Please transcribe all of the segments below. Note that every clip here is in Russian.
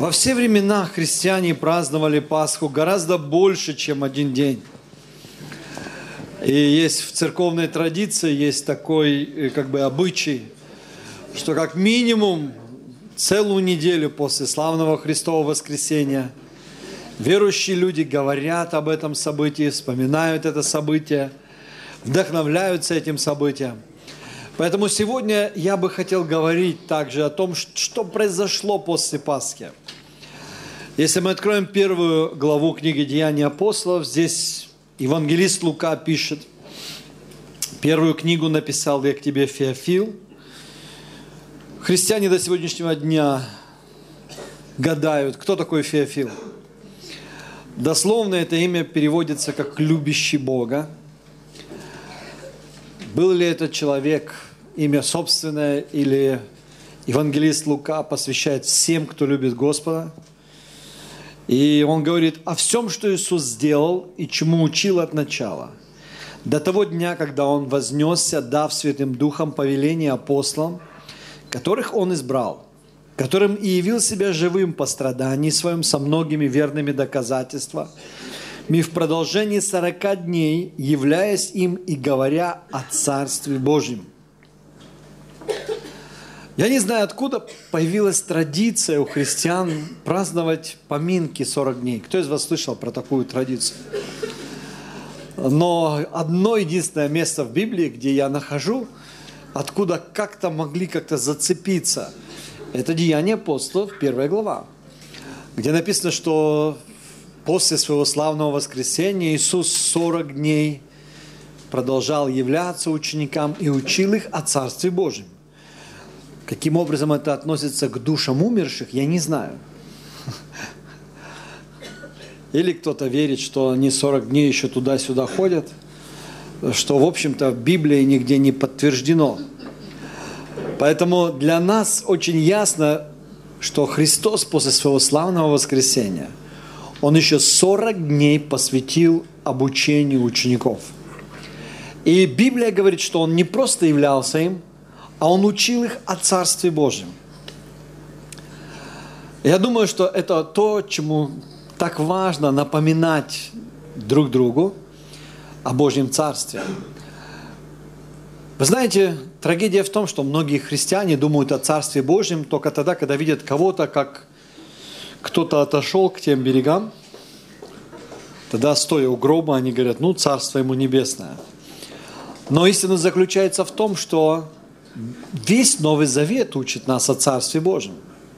Во все времена христиане праздновали Пасху гораздо больше, чем один день. И есть в церковной традиции, есть такой обычай, что как минимум целую неделю после славного Христового воскресения верующие люди говорят об этом событии, вспоминают это событие, вдохновляются этим событием. Поэтому сегодня я бы хотел говорить также о том, что произошло после Пасхи. Если мы откроем 1 главу книги «Деяния апостолов», здесь евангелист Лука пишет: первую книгу написал я к тебе, Феофил. Христиане до сегодняшнего дня гадают, кто такой Феофил. Дословно это имя переводится как «любящий Бога». Был ли этот человек имя собственное, или евангелист Лука посвящает всем, кто любит Господа? И он говорит о всем, что Иисус сделал и чему учил от начала, до того дня, когда Он вознесся, дав Святым Духом повеление апостолам, которых Он избрал, которым и явил себя живым по страдании своем со многими верными доказательствами, в продолжении 40 дней, являясь им и говоря о Царстве Божьем. Я не знаю, откуда появилась традиция у христиан праздновать поминки 40 дней. Кто из вас слышал про такую традицию? Но одно единственное место в Библии, где я нахожу, откуда как-то могли зацепиться, это Деяния апостолов, 1 глава, где написано, что после своего славного воскресения Иисус 40 дней продолжал являться ученикам и учил их о Царстве Божьем. Каким образом это относится к душам умерших, я не знаю. Или кто-то верит, что они 40 дней еще туда-сюда ходят, что, в общем-то, в Библии нигде не подтверждено. Поэтому для нас очень ясно, что Христос после своего славного воскресения, Он еще 40 дней посвятил обучению учеников. И Библия говорит, что Он не просто являлся им, а Он учил их о Царстве Божьем. Я думаю, что это то, чему так важно напоминать друг другу о Божьем Царстве. Вы знаете, трагедия в том, что многие христиане думают о Царстве Божьем только тогда, когда видят кого-то, как кто-то отошел к тем берегам. Тогда, стоя у гроба, они говорят: ну, Царство Ему Небесное. Но истина заключается в том, что весь Новый Завет учит нас о Царстве Божьем.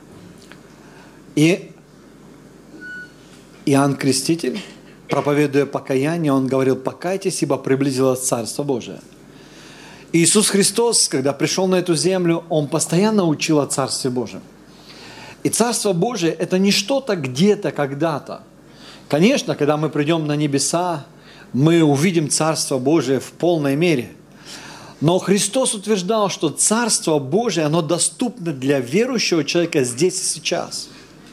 И Иоанн Креститель, проповедуя покаяние, он говорил: покайтесь, ибо приблизилось Царство Божие. Иисус Христос, когда пришел на эту землю, Он постоянно учил о Царстве Божьем. И Царство Божие – это не что-то где-то, когда-то. Конечно, когда мы придем на небеса, мы увидим Царство Божие в полной мере. Но Христос утверждал, что Царство Божие, оно доступно для верующего человека здесь и сейчас.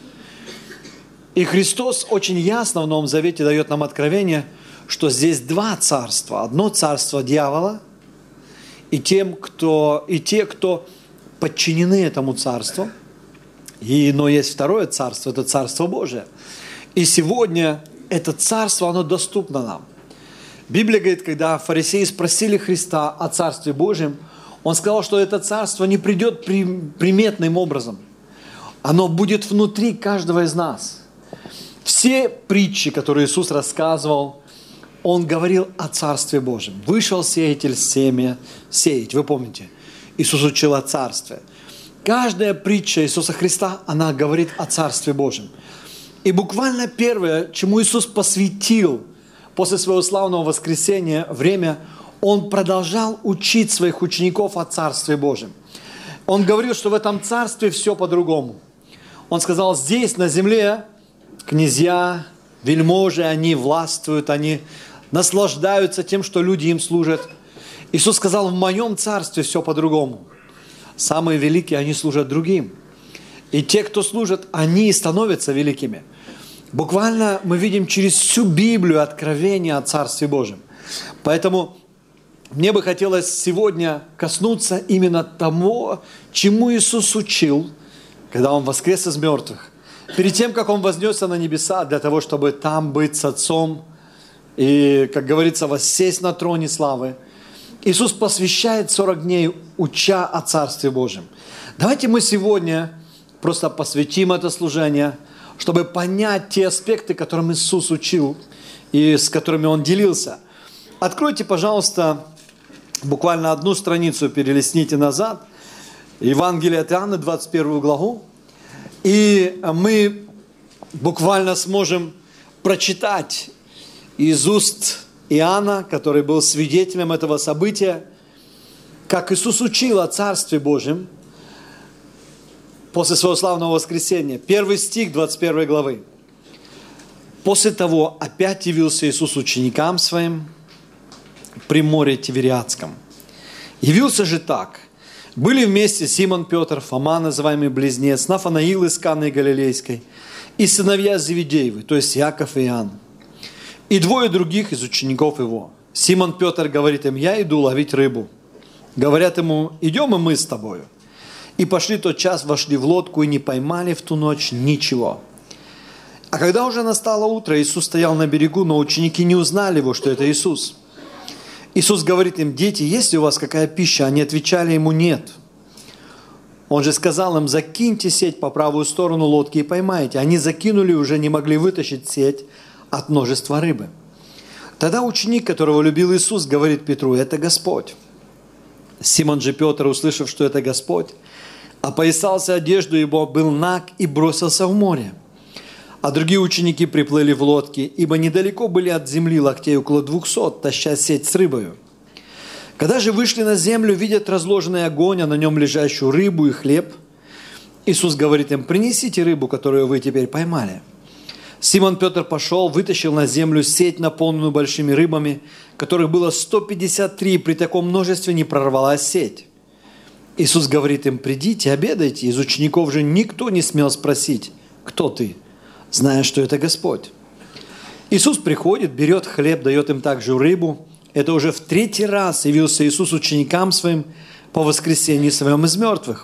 И Христос очень ясно в Новом Завете дает нам откровение, что здесь два царства. Одно царство дьявола и те, кто подчинены этому царству. Но есть второе царство, это Царство Божие. И сегодня это царство, оно доступно нам. Библия говорит, когда фарисеи спросили Христа о Царстве Божьем, Он сказал, что это царство не придет приметным образом. Оно будет внутри каждого из нас. Все притчи, которые Иисус рассказывал, Он говорил о Царстве Божьем. Вышел сеятель семя сеять. Вы помните, Иисус учил о Царстве. Каждая притча Иисуса Христа, она говорит о Царстве Божьем. И буквально первое, чему Иисус посвятил после своего славного воскресения время, Он продолжал учить своих учеников о Царстве Божьем. Он говорил, что в этом царстве все по-другому. Он сказал: здесь, на земле, князья, вельможи, они властвуют, они наслаждаются тем, что люди им служат. Иисус сказал: в моем царстве все по-другому. Самые великие, они служат другим. И те, кто служат, они становятся великими. Буквально мы видим через всю Библию откровение о Царстве Божьем. Поэтому мне бы хотелось сегодня коснуться именно того, чему Иисус учил, когда Он воскрес из мертвых. Перед тем, как Он вознесся на небеса, для того, чтобы там быть с Отцом и, как говорится, воссесть на троне славы, Иисус посвящает 40 дней, уча о Царстве Божьем. Давайте мы сегодня просто посвятим это служение, чтобы понять те аспекты, которым Иисус учил и с которыми Он делился. Откройте, пожалуйста, буквально одну страницу, перелистните назад, Евангелие от Иоанна, 21 главу, и мы буквально сможем прочитать из уст Иоанна, который был свидетелем этого события, как Иисус учил о Царстве Божьем после своего славного воскресения. 1 стих 21 главы. «После того опять явился Иисус ученикам Своим при море Тивериадском. Явился же так. Были вместе Симон Петр, Фома, называемый Близнец, Нафанаил из Канны Галилейской, и сыновья Зеведеевы, то есть Иаков и Иоанн, и двое других из учеников Его. Симон Петр говорит им: я иду ловить рыбу. Говорят ему: идем и мы с тобою. И пошли тот час, вошли в лодку и не поймали в ту ночь ничего. А когда уже настало утро, Иисус стоял на берегу, но ученики не узнали Его, что это Иисус. Иисус говорит им: дети, есть ли у вас какая пища? Они отвечали Ему: нет. Он же сказал им: закиньте сеть по правую сторону лодки и поймайте. Они закинули и уже не могли вытащить сеть от множества рыбы. Тогда ученик, которого любил Иисус, говорит Петру: это Господь. Симон же Петр, услышав, что это Господь, опоясался одежду его, был наг и бросился в море. А другие ученики приплыли в лодке, ибо недалеко были от земли локтей около 200, таща сеть с рыбою. Когда же вышли на землю, видят разложенный огонь, а на нем лежащую рыбу и хлеб, Иисус говорит им: принесите рыбу, которую вы теперь поймали. Симон Петр пошел, вытащил на землю сеть, наполненную большими рыбами, которых было 153, при таком множестве не прорвалась сеть. Иисус говорит им: придите, обедайте. Из учеников же никто не смел спросить: кто ты? Зная, что это Господь. Иисус приходит, берет хлеб, дает им также рыбу. Это уже в 3-й раз явился Иисус ученикам Своим по воскресении Своем из мертвых.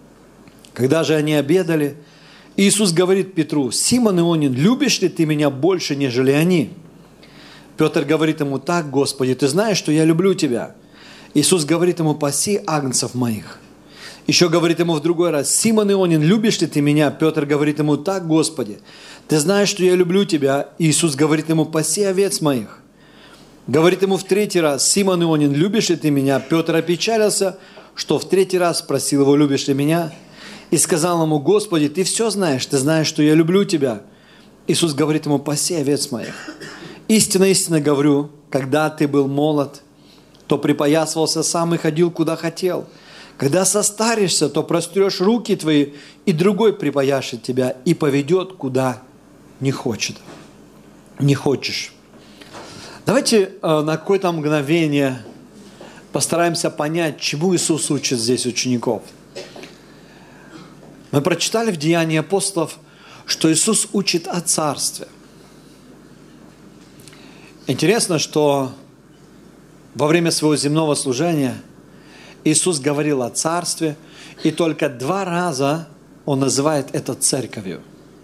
Когда же они обедали, Иисус говорит Петру: Симон Ионин, любишь ли ты меня больше, нежели они? Петр говорит ему: так, Господи, ты знаешь, что я люблю тебя. Иисус говорит ему: паси агнцев моих. Еще говорит ему в другой раз: Симон Ионин, любишь ли ты меня? Петр говорит ему: так, Господи, ты знаешь, что я люблю тебя. Иисус говорит ему: паси овец моих. Говорит ему в 3-й раз: Симон Ионин, любишь ли ты меня? Петр опечалился, что в 3-й раз спросил его: любишь ли меня? И сказал ему: Господи, ты все знаешь, ты знаешь, что я люблю тебя. Иисус говорит ему: паси овец моих. Истинно, истинно говорю, когда ты был молод, то припоясывался сам и ходил, куда хотел. Когда состаришься, то прострешь руки твои, и другой припояшет тебя и поведет, куда не хочет. Не хочешь. Давайте на какое-то мгновение постараемся понять, чему Иисус учит здесь учеников. Мы прочитали в Деянии апостолов, что Иисус учит о Царстве. Интересно, что во время своего земного служения Иисус говорил о Царстве, и только 2 раза Он называет это Церковью.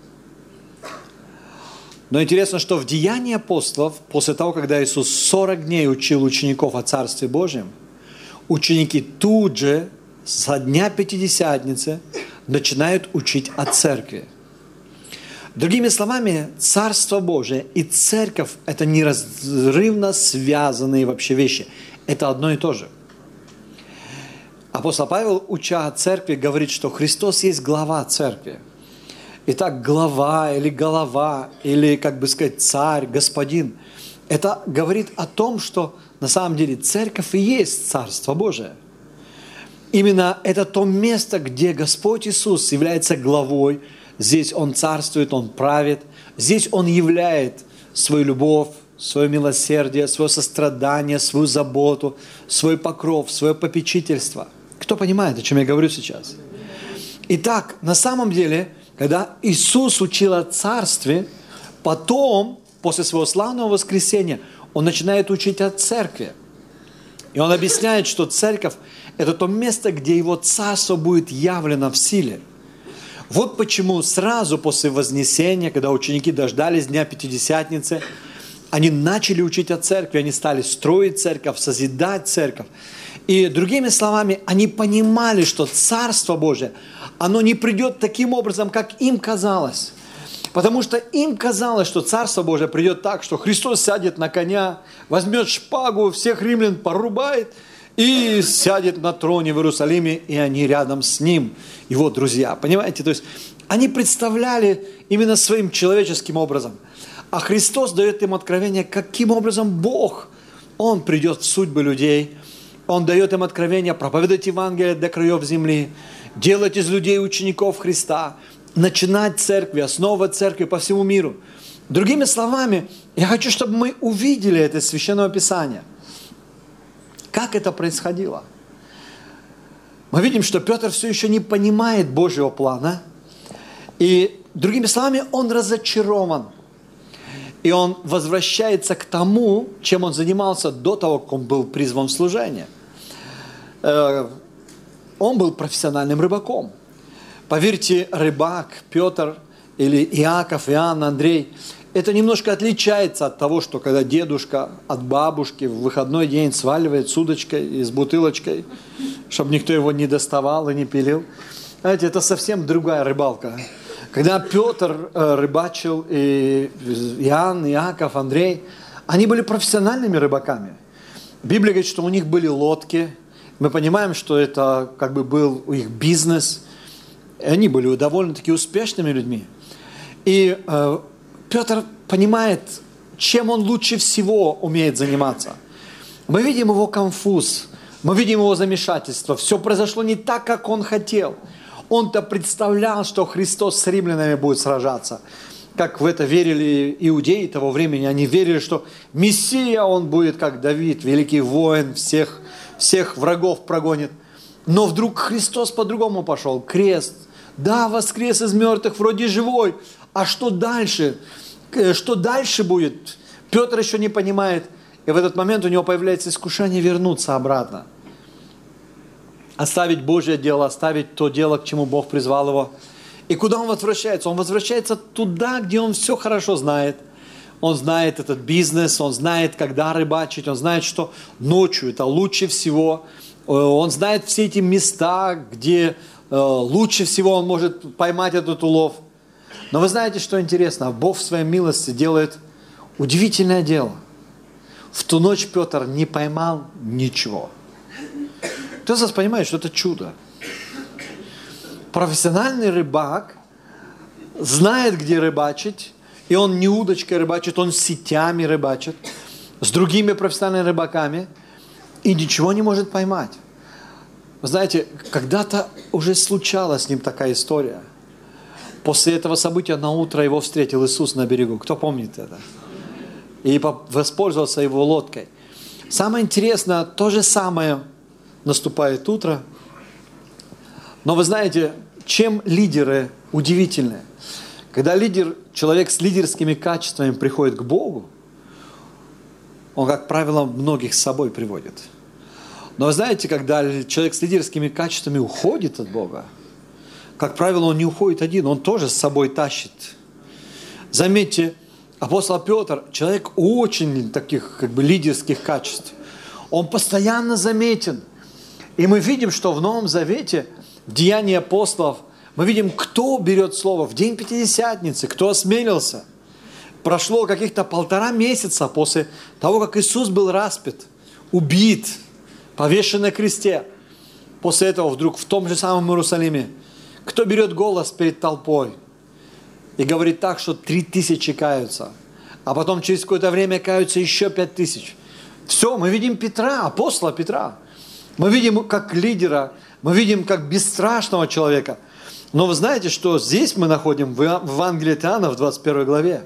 Но интересно, что в Деянии апостолов, после того, когда Иисус 40 дней учил учеников о Царстве Божьем, ученики тут же, со дня Пятидесятницы, начинают учить о Церкви. Другими словами, Царство Божие и Церковь – это неразрывно связанные вообще вещи. Это одно и то же. Апостол Павел, уча о Церкви, говорит, что Христос есть глава Церкви. Итак, глава или голова, или, как бы сказать, царь, господин – это говорит о том, что на самом деле Церковь и есть Царство Божие. Именно это то место, где Господь Иисус является главой. Здесь Он царствует, Он правит. Здесь Он являет свою любовь, свое милосердие, свое сострадание, свою заботу, свой покров, свое попечительство. Кто понимает, о чем я говорю сейчас? Итак, на самом деле, когда Иисус учил о Царстве, потом, после своего славного воскресения, Он начинает учить о Церкви. И Он объясняет, что Церковь – это то место, где Его Царство будет явлено в силе. Вот почему сразу после Вознесения, когда ученики дождались Дня Пятидесятницы, они начали учить о церкви, они стали строить церковь, созидать церковь. И другими словами, они понимали, что Царство Божие, оно не придет таким образом, как им казалось. Потому что им казалось, что Царство Божие придет так, что Христос сядет на коня, возьмет шпагу, всех римлян порубает и сядет на троне в Иерусалиме, и они рядом с Ним, Его друзья. Понимаете? То есть они представляли именно своим человеческим образом. А Христос дает им откровение, каким образом Бог, Он придет в судьбы людей. Он дает им откровение проповедовать Евангелие до краев земли, делать из людей учеников Христа, начинать церкви, основывать церкви по всему миру. Другими словами, я хочу, чтобы мы увидели это из Священного Писания. Как это происходило? Мы видим, что Петр все еще не понимает Божьего плана. И, другими словами, он разочарован. И он возвращается к тому, чем он занимался до того, как он был призван в служение. Он был профессиональным рыбаком. Поверьте, рыбак, Петр или Иаков, Иоанн, Андрей, это немножко отличается от того, что когда дедушка от бабушки в выходной день сваливает с удочкой и с бутылочкой, чтобы никто его не доставал и не пилил. Знаете, это совсем другая рыбалка. Когда Петр рыбачил, и Иоанн, Иаков, Андрей, они были профессиональными рыбаками. Библия говорит, что у них были лодки. Мы понимаем, что это как бы был их бизнес. Они были довольно-таки успешными людьми. И Петр понимает, чем он лучше всего умеет заниматься. Мы видим его конфуз, мы видим его замешательство. Все произошло не так, как он хотел. Он-то представлял, что Христос с римлянами будет сражаться. Как в это верили иудеи того времени. Они верили, что Мессия, он будет как Давид, великий воин, всех врагов прогонит. Но вдруг Христос по-другому пошел. Крест. Да, воскрес из мертвых, вроде живой. А что дальше? Что дальше будет? Петр еще не понимает. И в этот момент у него появляется искушение вернуться обратно. Оставить Божье дело, оставить то дело, к чему Бог призвал его. И куда он возвращается? Он возвращается туда, где он все хорошо знает. Он знает этот бизнес, он знает, когда рыбачить, он знает, что ночью это лучше всего. Он знает все эти места, где лучше всего он может поймать этот улов. Но вы знаете, что интересно? Бог в своей милости делает удивительное дело. В ту ночь Петр не поймал ничего. Кто из вас понимает, что это чудо? Профессиональный рыбак знает, где рыбачить, и он не удочкой рыбачит, он сетями рыбачит, с другими профессиональными рыбаками, и ничего не может поймать. Вы знаете, когда-то уже случалась с ним такая история. После этого события на утро его встретил Иисус на берегу. Кто помнит это? И воспользовался его лодкой. Самое интересное, то же самое наступает утро. Но вы знаете, чем лидеры удивительны? Когда человек с лидерскими качествами приходит к Богу, он, как правило, многих с собой приводит. Но вы знаете, когда человек с лидерскими качествами уходит от Бога, как правило, он не уходит один, он тоже с собой тащит. Заметьте, апостол Петр, человек очень таких лидерских качеств. Он постоянно заметен. И мы видим, что в Новом Завете, в Деянии апостолов, мы видим, кто берет слово в день Пятидесятницы, кто осмелился. Прошло каких-то 1,5 месяца после того, как Иисус был распят, убит, повешен на кресте. После этого вдруг в том же самом Иерусалиме, кто берет голос перед толпой и говорит так, что 3000 каются, а потом через какое-то время каются еще 5000. Все, мы видим Петра, апостола Петра. Мы видим как лидера, мы видим как бесстрашного человека. Но вы знаете, что здесь мы находим в Евангелии от Иоанна в 21 главе.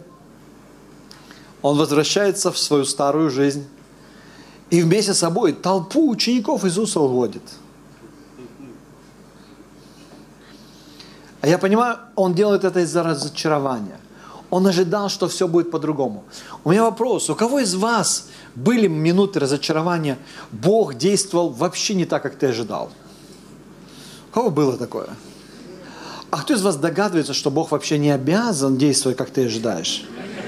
Он возвращается в свою старую жизнь и вместе с собой толпу учеников Иисуса уводит. А я понимаю, он делает это из-за разочарования. Он ожидал, что все будет по-другому. У меня вопрос, у кого из вас были минуты разочарования, Бог действовал вообще не так, как ты ожидал? У кого было такое? А кто из вас догадывается, что Бог вообще не обязан действовать, как ты ожидаешь?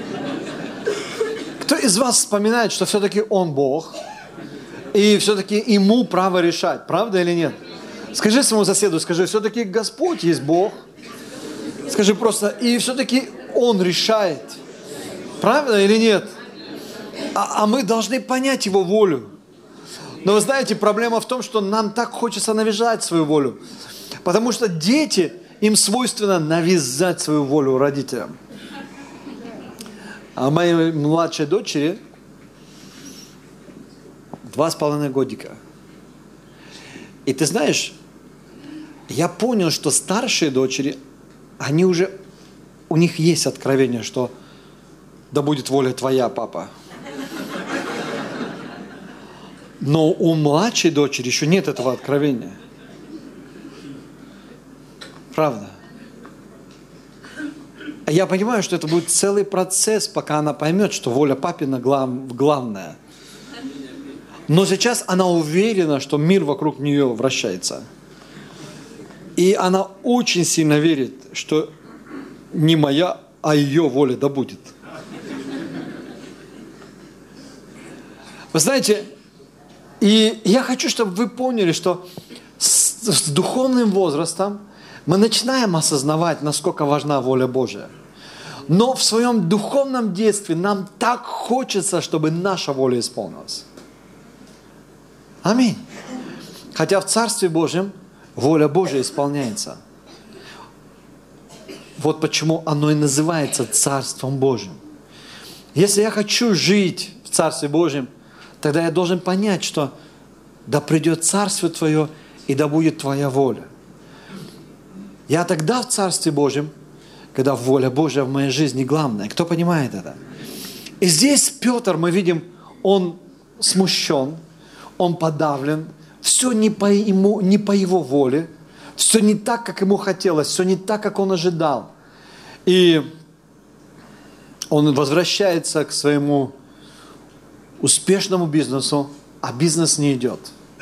Кто из вас вспоминает, что все-таки Он Бог, и все-таки Ему право решать, правда или нет? Скажи своему соседу, скажи, все-таки Господь есть Бог. Скажи просто, и все-таки Он решает, правда или нет? А мы должны понять Его волю. Но вы знаете, проблема в том, что нам так хочется навязать свою волю. Потому что дети, им свойственно навязать свою волю родителям. А моей младшей дочери 2,5 годика. И ты знаешь, я понял, что старшие дочери, они уже, у них есть откровение, что да будет воля твоя, папа. Но у младшей дочери еще нет этого откровения. Правда. А я понимаю, что это будет целый процесс, пока она поймет, что воля папина главная. Но сейчас она уверена, что мир вокруг нее вращается. И она очень сильно верит, что не моя, а ее воля да будет. Вы знаете, и я хочу, чтобы вы поняли, что с духовным возрастом мы начинаем осознавать, насколько важна воля Божья. Но в своем духовном детстве нам так хочется, чтобы наша воля исполнилась. Аминь. Хотя в Царстве Божьем воля Божья исполняется. Вот почему оно и называется Царством Божьим. Если я хочу жить в Царстве Божьем, тогда я должен понять, что да придет Царствие Твое, и да будет Твоя воля. Я тогда в Царстве Божьем, когда воля Божья в моей жизни главная. Кто понимает это? И здесь Петр, мы видим, он смущен, он подавлен, все не по его воле, все не так, как ему хотелось, все не так, как он ожидал. И он возвращается к своему успешному бизнесу, а бизнес не идет.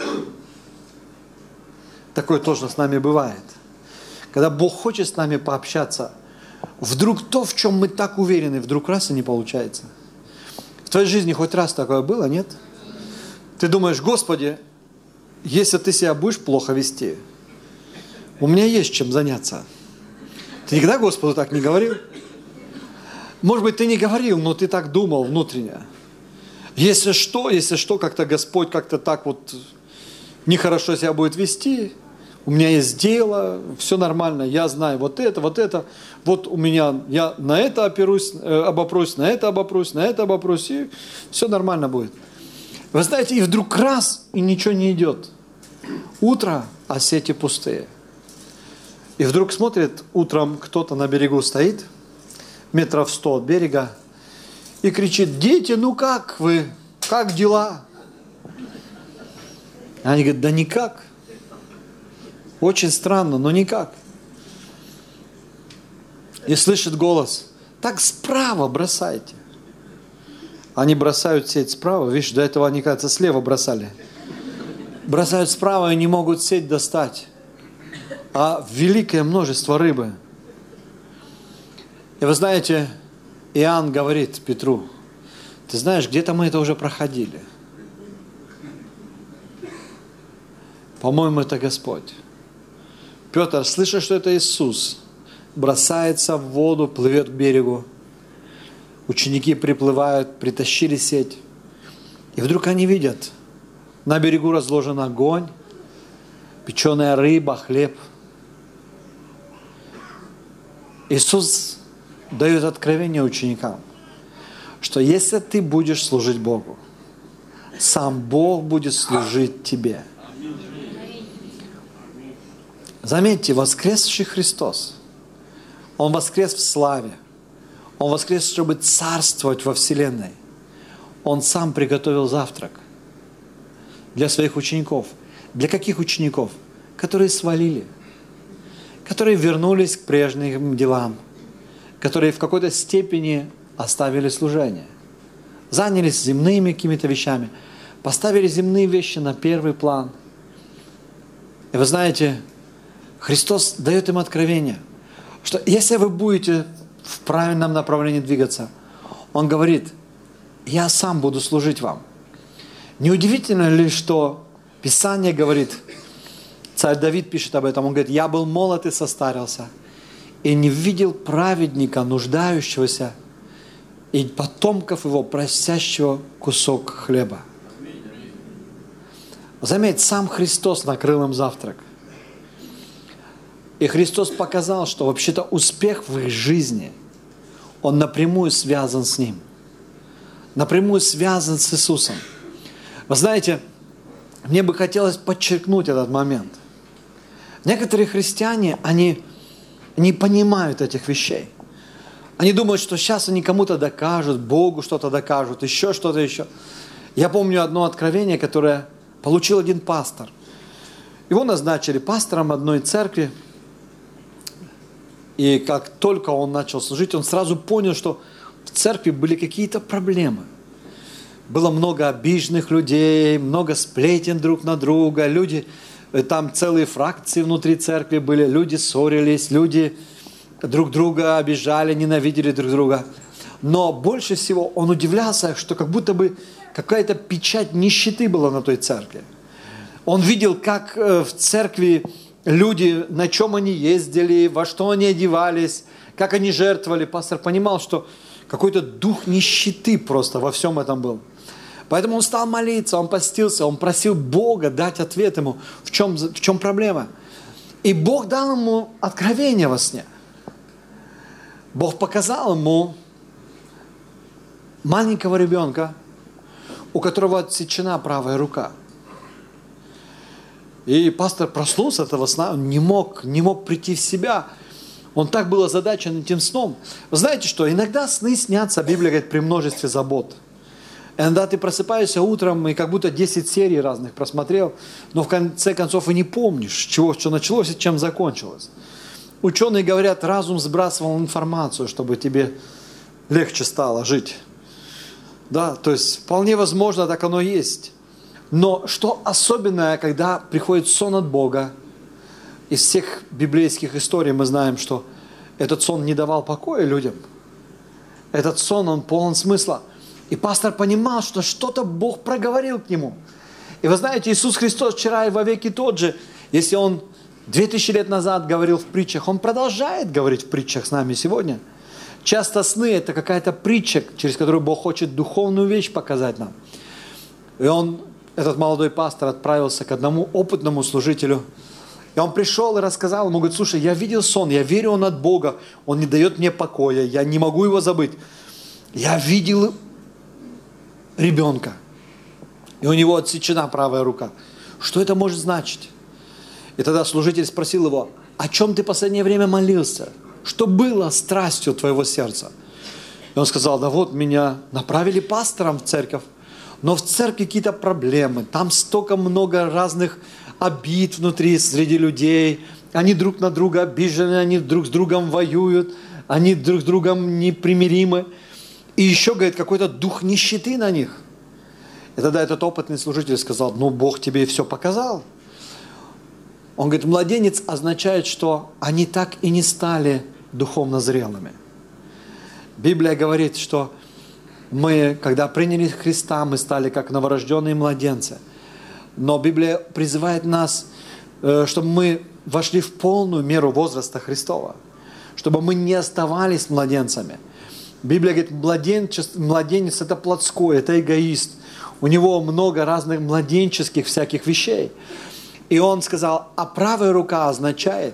Такое тоже с нами бывает. Когда Бог хочет с нами пообщаться, вдруг то, в чем мы так уверены, вдруг раз и не получается. В твоей жизни хоть раз такое было, нет? Ты думаешь, Господи, если ты себя будешь плохо вести, у меня есть чем заняться. Ты никогда Господу так не говорил? Может быть, ты не говорил, но ты так думал внутренне. Если что, как-то Господь как-то так вот нехорошо себя будет вести, у меня есть дело, все нормально, я знаю вот это, вот у меня, я на это обопрусь, на это обопрусь, и все нормально будет. Вы знаете, и вдруг раз, и ничего не идет. Утро, а сети пустые. И вдруг смотрит, утром кто-то на берегу стоит, метров 100 от берега, и кричит: дети, ну как вы, как дела? Они говорят: да никак. Очень странно, но никак. И слышит голос: так справа бросайте. Они бросают сеть справа, видишь, до этого они, кажется, слева бросали. Бросают справа и не могут сеть достать. А великое множество рыбы. И вы знаете, Иоанн говорит Петру: ты знаешь, где-то мы это уже проходили. По-моему, это Господь. Петр, слыша, что это Иисус, бросается в воду, плывет к берегу. Ученики приплывают, притащили сеть. И вдруг они видят, на берегу разложен огонь, печеная рыба, хлеб. Иисус дает откровение ученикам, что если ты будешь служить Богу, сам Бог будет служить тебе. Заметьте, воскресший Христос, Он воскрес в славе, Он воскрес, чтобы царствовать во вселенной. Он сам приготовил завтрак для своих учеников. Для каких учеников? Которые свалили, которые вернулись к прежним делам, которые в какой-то степени оставили служение, занялись земными какими-то вещами, поставили земные вещи на первый план. И вы знаете, Христос дает им откровение. что если вы будете в правильном направлении двигаться, Он говорит, я сам буду служить вам. Неудивительно ли, что Писание говорит, царь Давид пишет об этом, он говорит, я был молод и состарился, и не видел праведника, нуждающегося, и потомков его, просящего кусок хлеба. Заметь, сам Христос накрыл им завтрак. И Христос показал, что вообще-то успех в их жизни, он напрямую связан с Ним. Напрямую связан с Иисусом. Вы знаете, мне бы хотелось подчеркнуть этот момент. Некоторые христиане, они не понимают этих вещей. Они думают, что сейчас они кому-то докажут, Богу что-то докажут, еще что-то еще. Я помню одно откровение, которое получил один пастор. Его назначили пастором одной церкви. И как только он начал служить, он сразу понял, что в церкви были какие-то проблемы. Было много обиженных людей, много сплетен друг на друга. Люди, там целые фракции внутри церкви были. Люди ссорились, люди друг друга обижали, ненавидели друг друга. Но больше всего он удивлялся, что как будто бы какая-то печать нищеты была на той церкви. Он видел, как в церкви люди, на чем они ездили, во что они одевались, как они жертвовали. Пастор понимал, что какой-то дух нищеты просто во всем этом был. Поэтому он стал молиться, он постился, он просил Бога дать ответ ему, в чем проблема. И Бог дал ему откровение во сне. Бог показал ему маленького ребенка, у которого отсечена правая рука. И пастор проснулся от этого сна, он не мог прийти в себя. Он так был озадачен этим сном. Вы знаете что, иногда сны снятся, Библия говорит, при множестве забот. Иногда ты просыпаешься утром и как будто 10 серий разных просмотрел, но в конце концов и не помнишь, что началось и чем закончилось. Ученые говорят, разум сбрасывал информацию, чтобы тебе легче стало жить. Да, то есть вполне возможно, так оно и есть. Но что особенное, когда приходит сон от Бога, из всех библейских историй мы знаем, что этот сон не давал покоя людям. Этот сон, он полон смысла. И пастор понимал, что что-то Бог проговорил к нему. И вы знаете, Иисус Христос вчера и вовеки тот же. Если Он 2000 лет назад говорил в притчах, Он продолжает говорить в притчах с нами сегодня. Часто сны – это какая-то притча, через которую Бог хочет духовную вещь показать нам. И этот молодой пастор отправился к одному опытному служителю. И он пришел и рассказал ему, говорит, слушай, я видел сон, я верю, он от Бога, он не дает мне покоя, я не могу его забыть. Я видел ребенка, и у него отсечена правая рука. Что это может значить? И тогда служитель спросил его, о чем ты в последнее время молился? Что было страстью твоего сердца? И он сказал, да вот меня направили пастором в церковь, но в церкви какие-то проблемы, там столько много разных обид внутри, среди людей, они друг на друга обижены, они друг с другом воюют, они друг с другом непримиримы. И еще, говорит, какой-то дух нищеты на них. И тогда этот опытный служитель сказал, ну, Бог тебе все показал. Он говорит, младенец означает, что они так и не стали духовно зрелыми. Библия говорит, что мы, когда приняли Христа, мы стали как новорожденные младенцы. Но Библия призывает нас, чтобы мы вошли в полную меру возраста Христова, чтобы мы не оставались младенцами. Библия говорит, младенец это плотской, это эгоист. У него много разных младенческих всяких вещей. И он сказал, а правая рука означает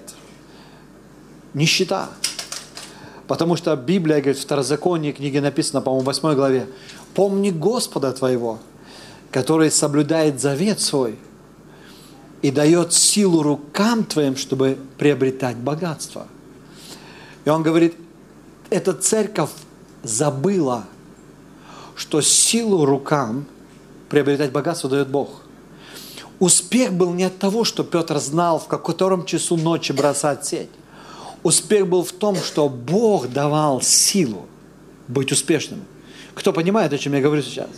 нищета. Потому что Библия говорит, в Второзаконии книге написано, по-моему, в 8 главе, помни Господа твоего, который соблюдает завет свой и дает силу рукам твоим, чтобы приобретать богатство. И он говорит, эта церковь забыла, что силу рукам приобретать богатство дает Бог. Успех был не от того, что Петр знал, в котором часу ночи бросать сеть. Успех был в том, что Бог давал силу быть успешным. Кто понимает, о чем я говорю сейчас?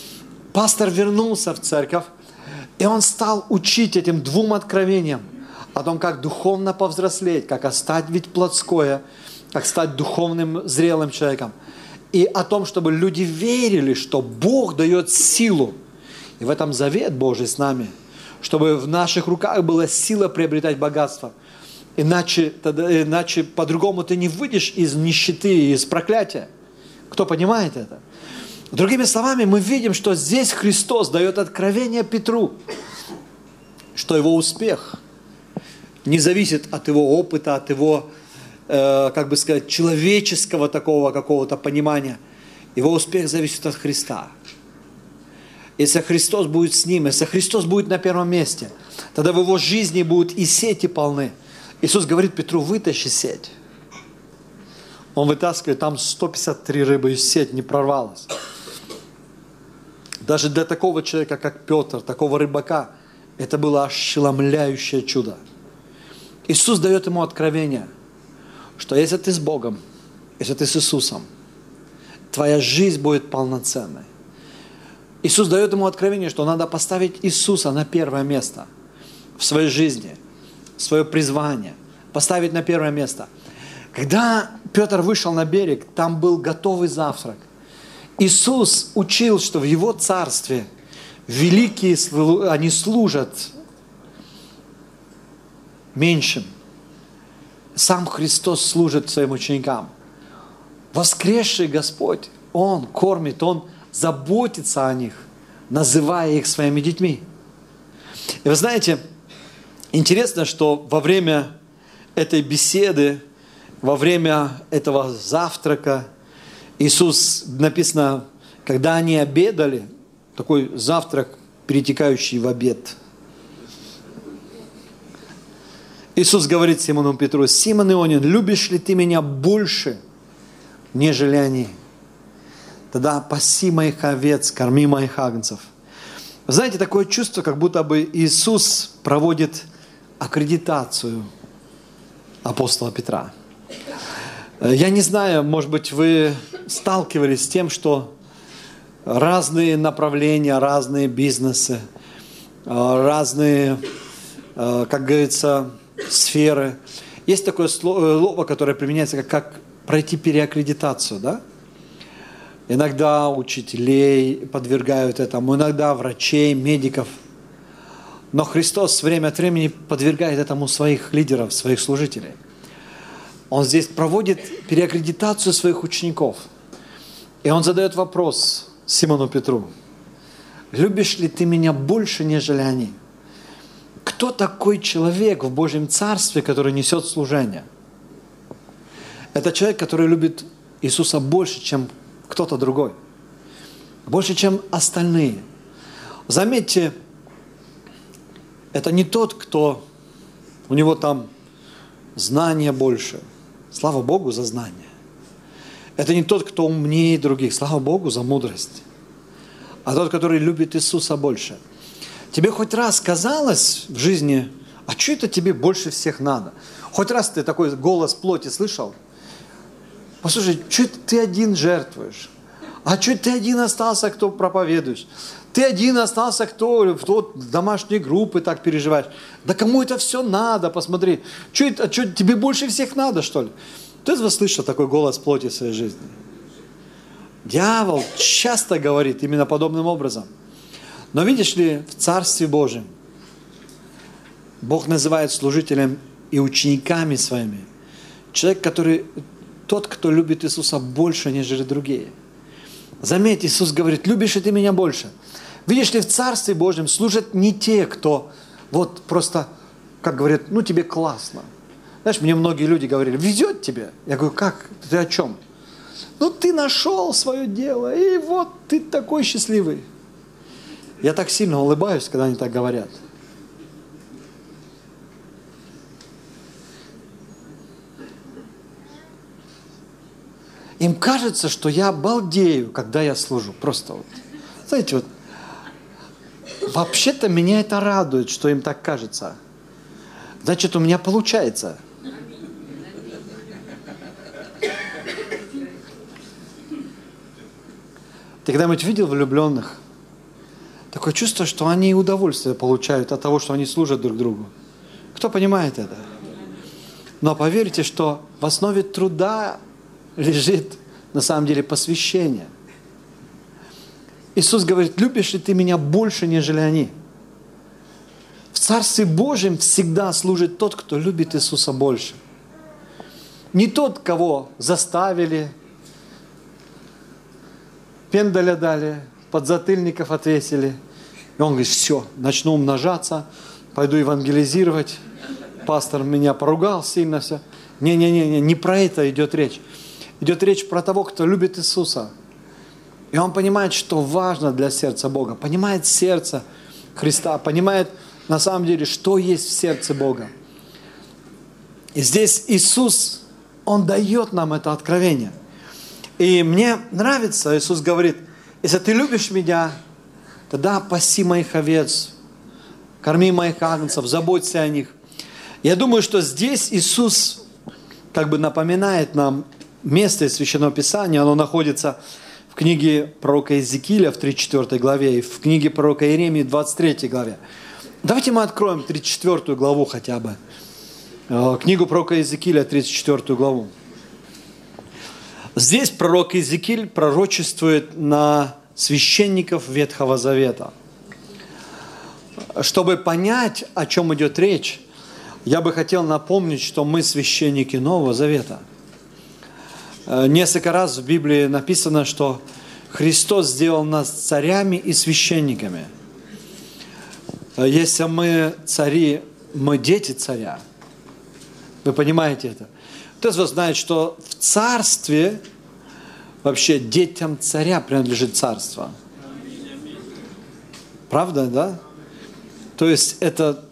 Пастор вернулся в церковь, и он стал учить этим двум откровениям о том, как духовно повзрослеть, как оставить плотское, как стать духовным, зрелым человеком. И о том, чтобы люди верили, что Бог дает силу. И в этом завет Божий с нами, чтобы в наших руках была сила приобретать богатство. Иначе по-другому ты не выйдешь из нищеты, из проклятия. Кто понимает это? Другими словами, мы видим, что здесь Христос дает откровение Петру, что его успех не зависит от его опыта, от его, как бы сказать, человеческого такого какого-то понимания. Его успех зависит от Христа. Если Христос будет с ним, если Христос будет на первом месте, тогда в его жизни будут и сети полны. Иисус говорит Петру: вытащи сеть. Он вытаскивает, там 153 рыбы, и сеть не прорвалась. Даже для такого человека, как Петр, такого рыбака, это было ошеломляющее чудо. Иисус дает ему откровение, что если ты с Богом, если ты с Иисусом, твоя жизнь будет полноценной. Иисус дает ему откровение, что надо поставить Иисуса на первое место в своей жизни, свое призвание, поставить на первое место. Когда Петр вышел на берег, там был готовый завтрак. Иисус учил, что в Его Царстве великие, они служат меньшим. Сам Христос служит своим ученикам. Воскресший Господь, Он кормит, Он заботится о них, называя их своими детьми. И вы знаете, интересно, что во время этой беседы, во время этого завтрака, Иисус, написано, когда они обедали, такой завтрак, перетекающий в обед. Иисус говорит Симону Петру: Симон Ионин, любишь ли ты меня больше, нежели они? Тогда паси моих овец, корми моих агнцев. Вы знаете, такое чувство, как будто бы Иисус проводит аккредитацию апостола Петра. Я не знаю, может быть, вы сталкивались с тем, что разные направления, разные бизнесы, разные, как говорится, сферы. Есть такое слово, которое применяется как пройти переаккредитацию, да? Иногда учителей подвергают этому, иногда врачей, медиков. Но Христос время от времени подвергает этому своих лидеров, своих служителей. Он здесь проводит переаккредитацию своих учеников. И он задает вопрос Симону Петру: любишь ли ты меня больше, нежели они? Кто такой человек в Божьем Царстве, который несет служение? Это человек, который любит Иисуса больше, чем кто-то другой. Больше, чем остальные. Заметьте, это не тот, кто у него там знания больше. Слава Богу за знания. Это не тот, кто умнее других. Слава Богу за мудрость. А тот, который любит Иисуса больше. Тебе хоть раз казалось в жизни: а что это тебе больше всех надо? Хоть раз ты такой голос плоти слышал? Послушай, что ты один жертвуешь? А что ты один остался, кто проповедуешь? Ты один остался, кто в домашней группы так переживаешь? Да кому это все надо? Посмотри. Что тебе больше всех надо, что ли? Кто из вас слышал такой голос плоти в своей жизни? Дьявол часто говорит именно подобным образом. Но видишь ли, в Царстве Божьем Бог называет служителем и учениками своими человек, который тот, кто любит Иисуса больше, нежели другие. Заметь, Иисус говорит: любишь ли ты меня больше? Видишь ли, в Царстве Божьем служат не те, кто вот просто, как говорят, ну тебе классно. Знаешь, мне многие люди говорили: везет тебе. Я говорю: как? Ты о чем? Ну ты нашел свое дело, и вот ты такой счастливый. Я так сильно улыбаюсь, когда они так говорят. Им кажется, что я балдею, когда я служу. Просто вот. Знаете, вот. Вообще-то меня это радует, что им так кажется. Значит, у меня получается. Ты когда-нибудь видел влюбленных? Такое чувство, что они удовольствие получают от того, что они служат друг другу. Кто понимает это? Но поверьте, что в основе труда лежит на самом деле посвящение. Иисус говорит: любишь ли ты меня больше, нежели они? В Царстве Божьем всегда служит тот, кто любит Иисуса больше. Не тот, кого заставили, пендаля дали, подзатыльников отвесили. И он говорит: все, начну умножаться, пойду евангелизировать. Пастор меня поругал сильно, все. Не про это идет речь. Идет речь про того, кто любит Иисуса. И он понимает, что важно для сердца Бога. Понимает сердце Христа, понимает на самом деле, что есть в сердце Бога. И здесь Иисус, Он дает нам это откровение. И мне нравится, Иисус говорит: если ты любишь меня, тогда паси моих овец, корми моих агнцев, заботься о них. Я думаю, что здесь Иисус как бы напоминает нам место из Священного Писания. Оно находится в книге пророка Иезекииля в 34 главе и в книге пророка Иеремии в 23 главе. Давайте мы откроем 34 главу хотя бы. Книгу пророка Иезекииля, 34 главу. Здесь пророк Иезекииль пророчествует на священников Ветхого Завета. Чтобы понять, о чем идет речь, я бы хотел напомнить, что мы священники Нового Завета. Несколько раз в Библии написано, что Христос сделал нас царями и священниками. Если мы цари, мы дети царя. Вы понимаете это? Кто из вас знает, что в царстве вообще детям царя принадлежит царство? Правда, да? То есть это,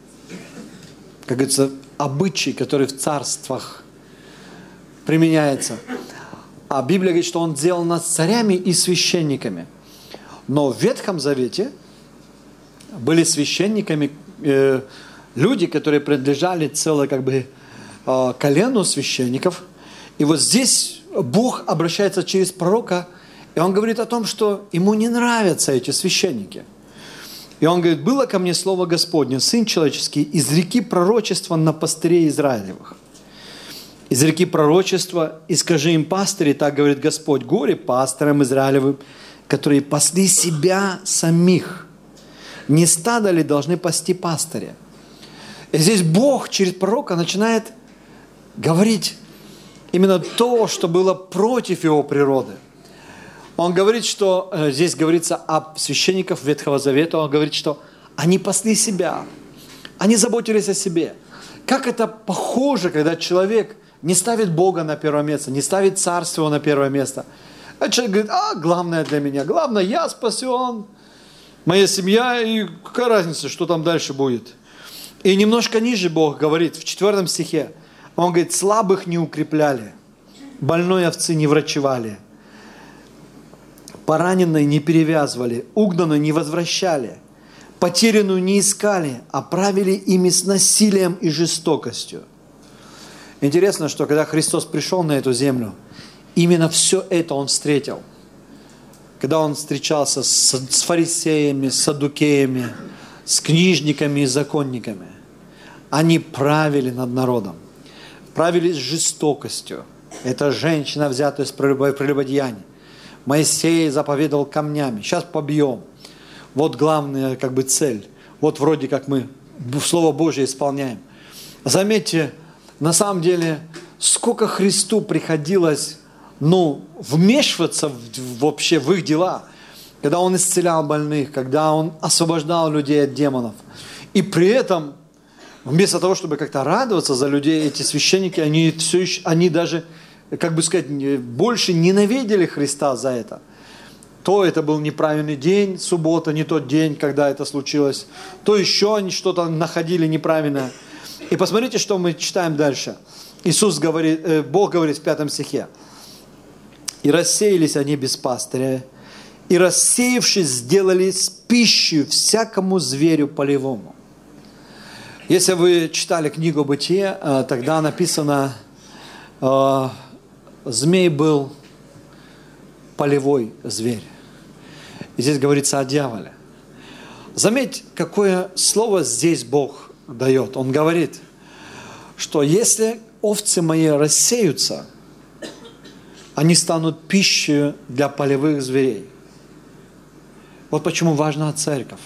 как говорится, обычай, который в царствах применяется. А Библия говорит, что Он сделал нас царями и священниками. Но в Ветхом Завете были священниками люди, которые принадлежали целой как бы колену священников. И вот здесь Бог обращается через пророка, и Он говорит о том, что Ему не нравятся эти священники. И Он говорит: было ко мне слово Господне, Сын человеческий, изреки пророчества на пастырей Израилевых. Изреки пророчества, и скажи им, пастыри, так говорит Господь: горе пастырям Израилевым, которые пасли себя самих. Не стадо ли должны пасти пастыря? И здесь Бог через пророка начинает говорить именно то, что было против его природы. Он говорит, что здесь говорится о священниках Ветхого Завета, он говорит, что они пасли себя, они заботились о себе. Как это похоже, когда человек не ставит Бога на первое место, не ставит Царство Его на первое место. А человек говорит: главное для меня, главное, я спасен, моя семья, и какая разница, что там дальше будет. И немножко ниже Бог говорит, в 4 стихе, Он говорит: слабых не укрепляли, больной овцы не врачевали, пораненной не перевязывали, угнанную не возвращали, потерянную не искали, а правили ими с насилием и жестокостью. Интересно, что когда Христос пришел на эту землю, именно все это Он встретил. Когда Он встречался с фарисеями, с саддукеями, с книжниками и законниками, они правили над народом, правили с жестокостью. Это женщина, взятая из прелюбодеяния. Моисей заповедовал камнями: сейчас побьем. Вот главная как бы цель. Вот вроде как мы Слово Божье исполняем. Заметьте, на самом деле, сколько Христу приходилось вмешиваться вообще в их дела, когда Он исцелял больных, когда Он освобождал людей от демонов. И при этом, вместо того, чтобы как-то радоваться за людей, эти священники, они даже, как бы сказать, больше ненавидели Христа за это. То это был неправильный день, суббота, не тот день, когда это случилось, то еще они что-то находили неправильное. И посмотрите, что мы читаем дальше. Бог говорит в 5 стихе: «И рассеялись они без пастыря, и рассеявшись, сделались пищей всякому зверю полевому». Если вы читали книгу «Бытие», тогда написано, змей был полевой зверь. И здесь говорится о дьяволе. Заметь, какое слово здесь Бог дает. Он говорит, что если овцы мои рассеются, они станут пищей для полевых зверей. Вот почему важна церковь.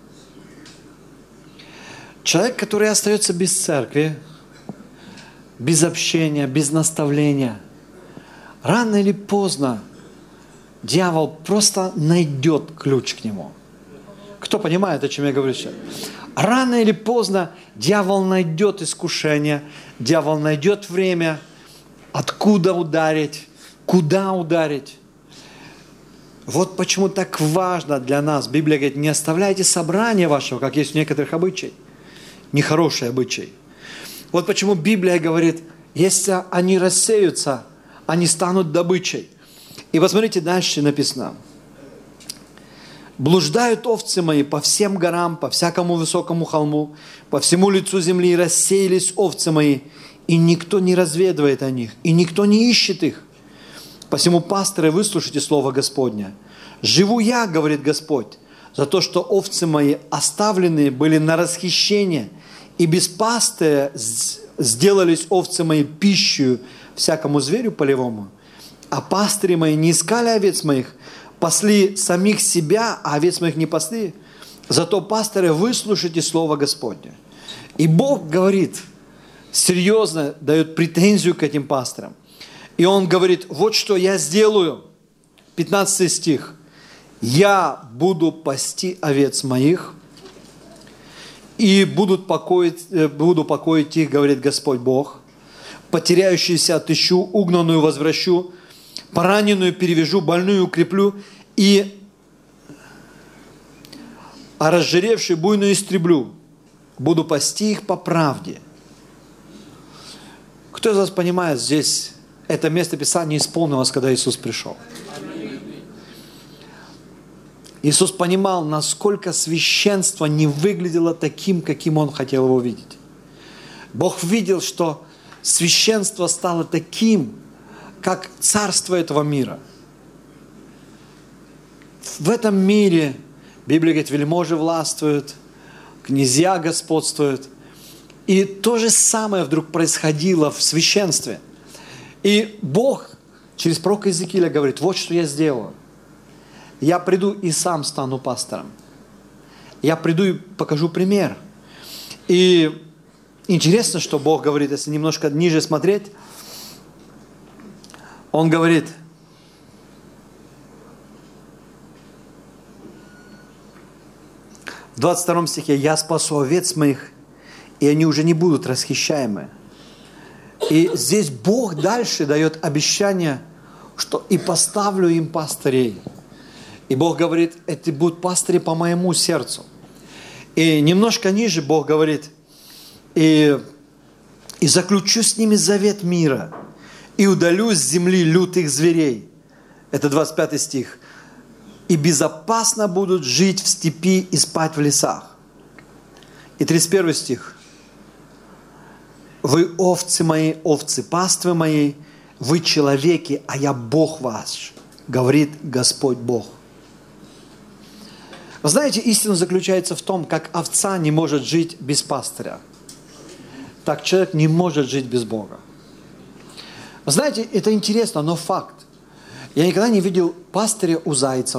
Человек, который остается без церкви, без общения, без наставления, рано или поздно дьявол просто найдет ключ к нему. Кто понимает, о чем я говорю сейчас? Рано или поздно дьявол найдет искушение, дьявол найдет время, откуда ударить, куда ударить. Вот почему так важно для нас. Библия говорит, не оставляйте собрания вашего, как есть у некоторых обычаев. Нехороший обычай. Вот почему Библия говорит, если они рассеются, они станут добычей. И посмотрите, дальше написано. Блуждают овцы мои по всем горам, по всякому высокому холму, по всему лицу земли рассеялись овцы мои, и никто не разведывает о них, и никто не ищет их. Посему, пасторы, выслушайте слово Господня. Живу я, говорит Господь, за то, что овцы мои оставленные были на расхищение, и без пастыря сделались овцы мои пищей всякому зверю полевому. А пастыри мои не искали овец моих, пасли самих себя, а овец моих не пасли. Зато, пастыры, выслушайте слово Господне. И Бог говорит, серьезно дает претензию к этим пастырям. И Он говорит, вот что я сделаю. 15 стих. Я буду пасти овец моих, и буду покоить их, говорит Господь Бог. Потеряющуюся отыщу, угнанную возвращу, пораненную перевяжу, больную укреплю, а разжиревшую буйную истреблю. Буду пасти их по правде. Кто из вас понимает, здесь это место Писания исполнилось, когда Иисус пришел? Иисус понимал, насколько священство не выглядело таким, каким Он хотел его видеть. Бог видел, что священство стало таким, как царство этого мира. В этом мире, Библия говорит, вельможи властвуют, князья господствуют. И то же самое вдруг происходило в священстве. И Бог через пророка Иезекииля говорит, вот что я сделаю. Я приду и сам стану пастором. Я приду и покажу пример. И интересно, что Бог говорит, если немножко ниже смотреть, Он говорит, в 22 стихе, «Я спасу овец моих, и они уже не будут расхищаемы». И здесь Бог дальше дает обещание, что «и поставлю им пастырей». И Бог говорит, это будут пастыри по моему сердцу. И немножко ниже Бог говорит, и заключу с ними завет мира, и удалю с земли лютых зверей. Это 25 стих. И безопасно будут жить в степи и спать в лесах. И 31 стих. Вы овцы мои, овцы паствы моей, вы человеки, а я Бог ваш, говорит Господь Бог. Вы знаете, истина заключается в том, как овца не может жить без пастыря, так человек не может жить без Бога. Вы знаете, это интересно, но факт. Я никогда не видел пастыря у зайцев,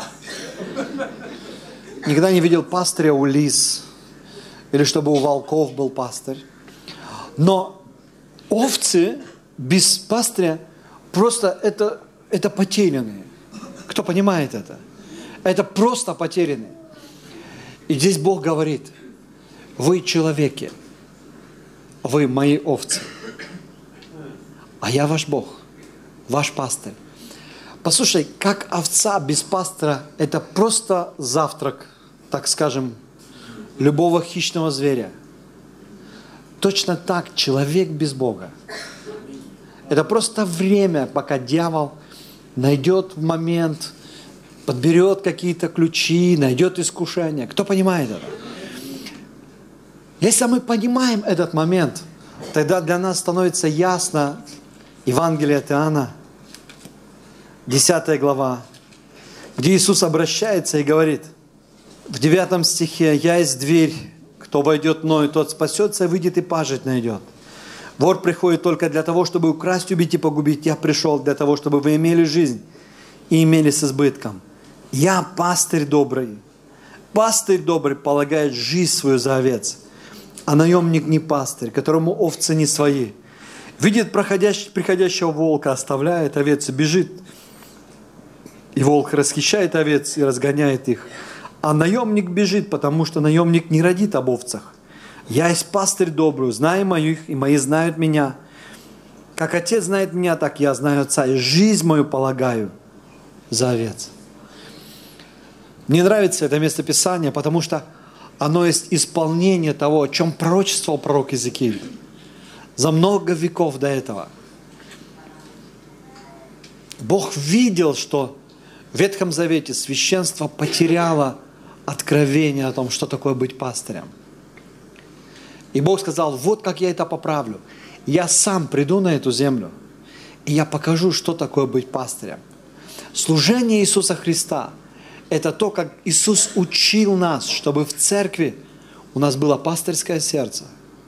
никогда не видел пастыря у лис, или чтобы у волков был пастырь. Но овцы без пастыря просто это потерянные. Кто понимает это? Это просто потерянные. И здесь Бог говорит, вы человеки, вы мои овцы, а я ваш Бог, ваш пастырь. Послушай, как овца без пастора, это просто завтрак, так скажем, любого хищного зверя. Точно так человек без Бога. Это просто время, пока дьявол найдет момент, подберет какие-то ключи, найдет искушение. Кто понимает это? Если мы понимаем этот момент, тогда для нас становится ясно Евангелие от Иоанна, 10 глава, где Иисус обращается и говорит в 9 стихе, «Я есть дверь Кто войдет мною, тот спасется, и выйдет и пажить найдет. Вор приходит только для того, чтобы украсть, убить и погубить. Я пришел для того, чтобы вы имели жизнь и имели с избытком. Я пастырь добрый. Пастырь добрый полагает жизнь свою за овец, а наемник не пастырь, которому овцы не свои. Видит приходящего волка, оставляет овец и бежит. И волк расхищает овец и разгоняет их. А наемник бежит, потому что наемник не родит об овцах. Я есть пастырь добрый, знаю моих, и мои знают меня. Как отец знает меня, так я знаю отца, и жизнь мою полагаю за овец. Мне нравится это местописание, потому что оно есть исполнение того, о чем пророчествовал пророк Иезекииль за много веков до этого. Бог видел, что в Ветхом Завете священство потеряло откровение о том, что такое быть пастырем. И Бог сказал, вот как я это поправлю. Я сам приду на эту землю, и я покажу, что такое быть пастырем. Служение Иисуса Христа – это то, как Иисус учил нас, чтобы в церкви у нас было пастырское сердце.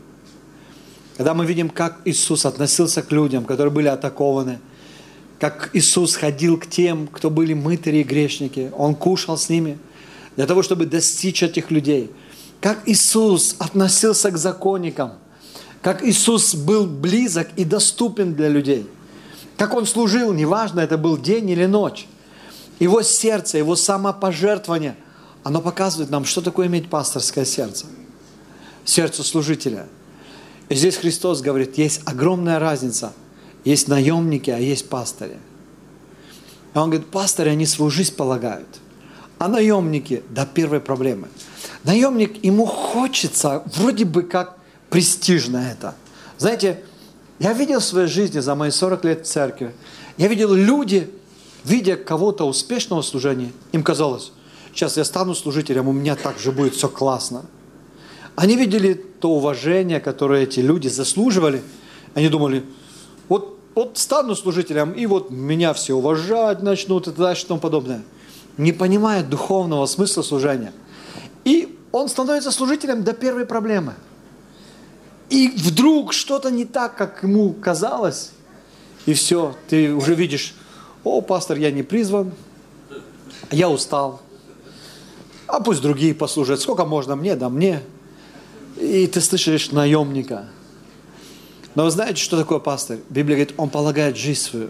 Когда мы видим, как Иисус относился к людям, которые были атакованы, как Иисус ходил к тем, кто были мытари и грешники, Он кушал с ними для того, чтобы достичь этих людей. Как Иисус относился к законникам, как Иисус был близок и доступен для людей, как Он служил, неважно, это был день или ночь. Его сердце, Его самопожертвование, оно показывает нам, что такое иметь пасторское сердце. Сердце служителя. И здесь Христос говорит, есть огромная разница. Есть наемники, а есть пастыри. И Он говорит, пастыри, они свою жизнь полагают. А наемники, до первой проблемы. Наемник, ему хочется, вроде бы как престижно это. Знаете, я видел в своей жизни за мои 40 лет в церкви, я видел люди, видя кого-то успешного служения, им казалось, сейчас я стану служителем, у меня так же будет все классно. Они видели то уважение, которое эти люди заслуживали. Они думали, вот стану служителем, и вот меня все уважать начнут, и дальше и тому подобное. Не понимая духовного смысла служения. И он становится служителем до первой проблемы. И вдруг что-то не так, как ему казалось, и все, ты уже видишь, о, пастор, я не призван, я устал, а пусть другие послужат, сколько можно мне, да мне. И ты слышишь наемника. Но вы знаете, что такое пастырь? Библия говорит, он полагает жизнь свою.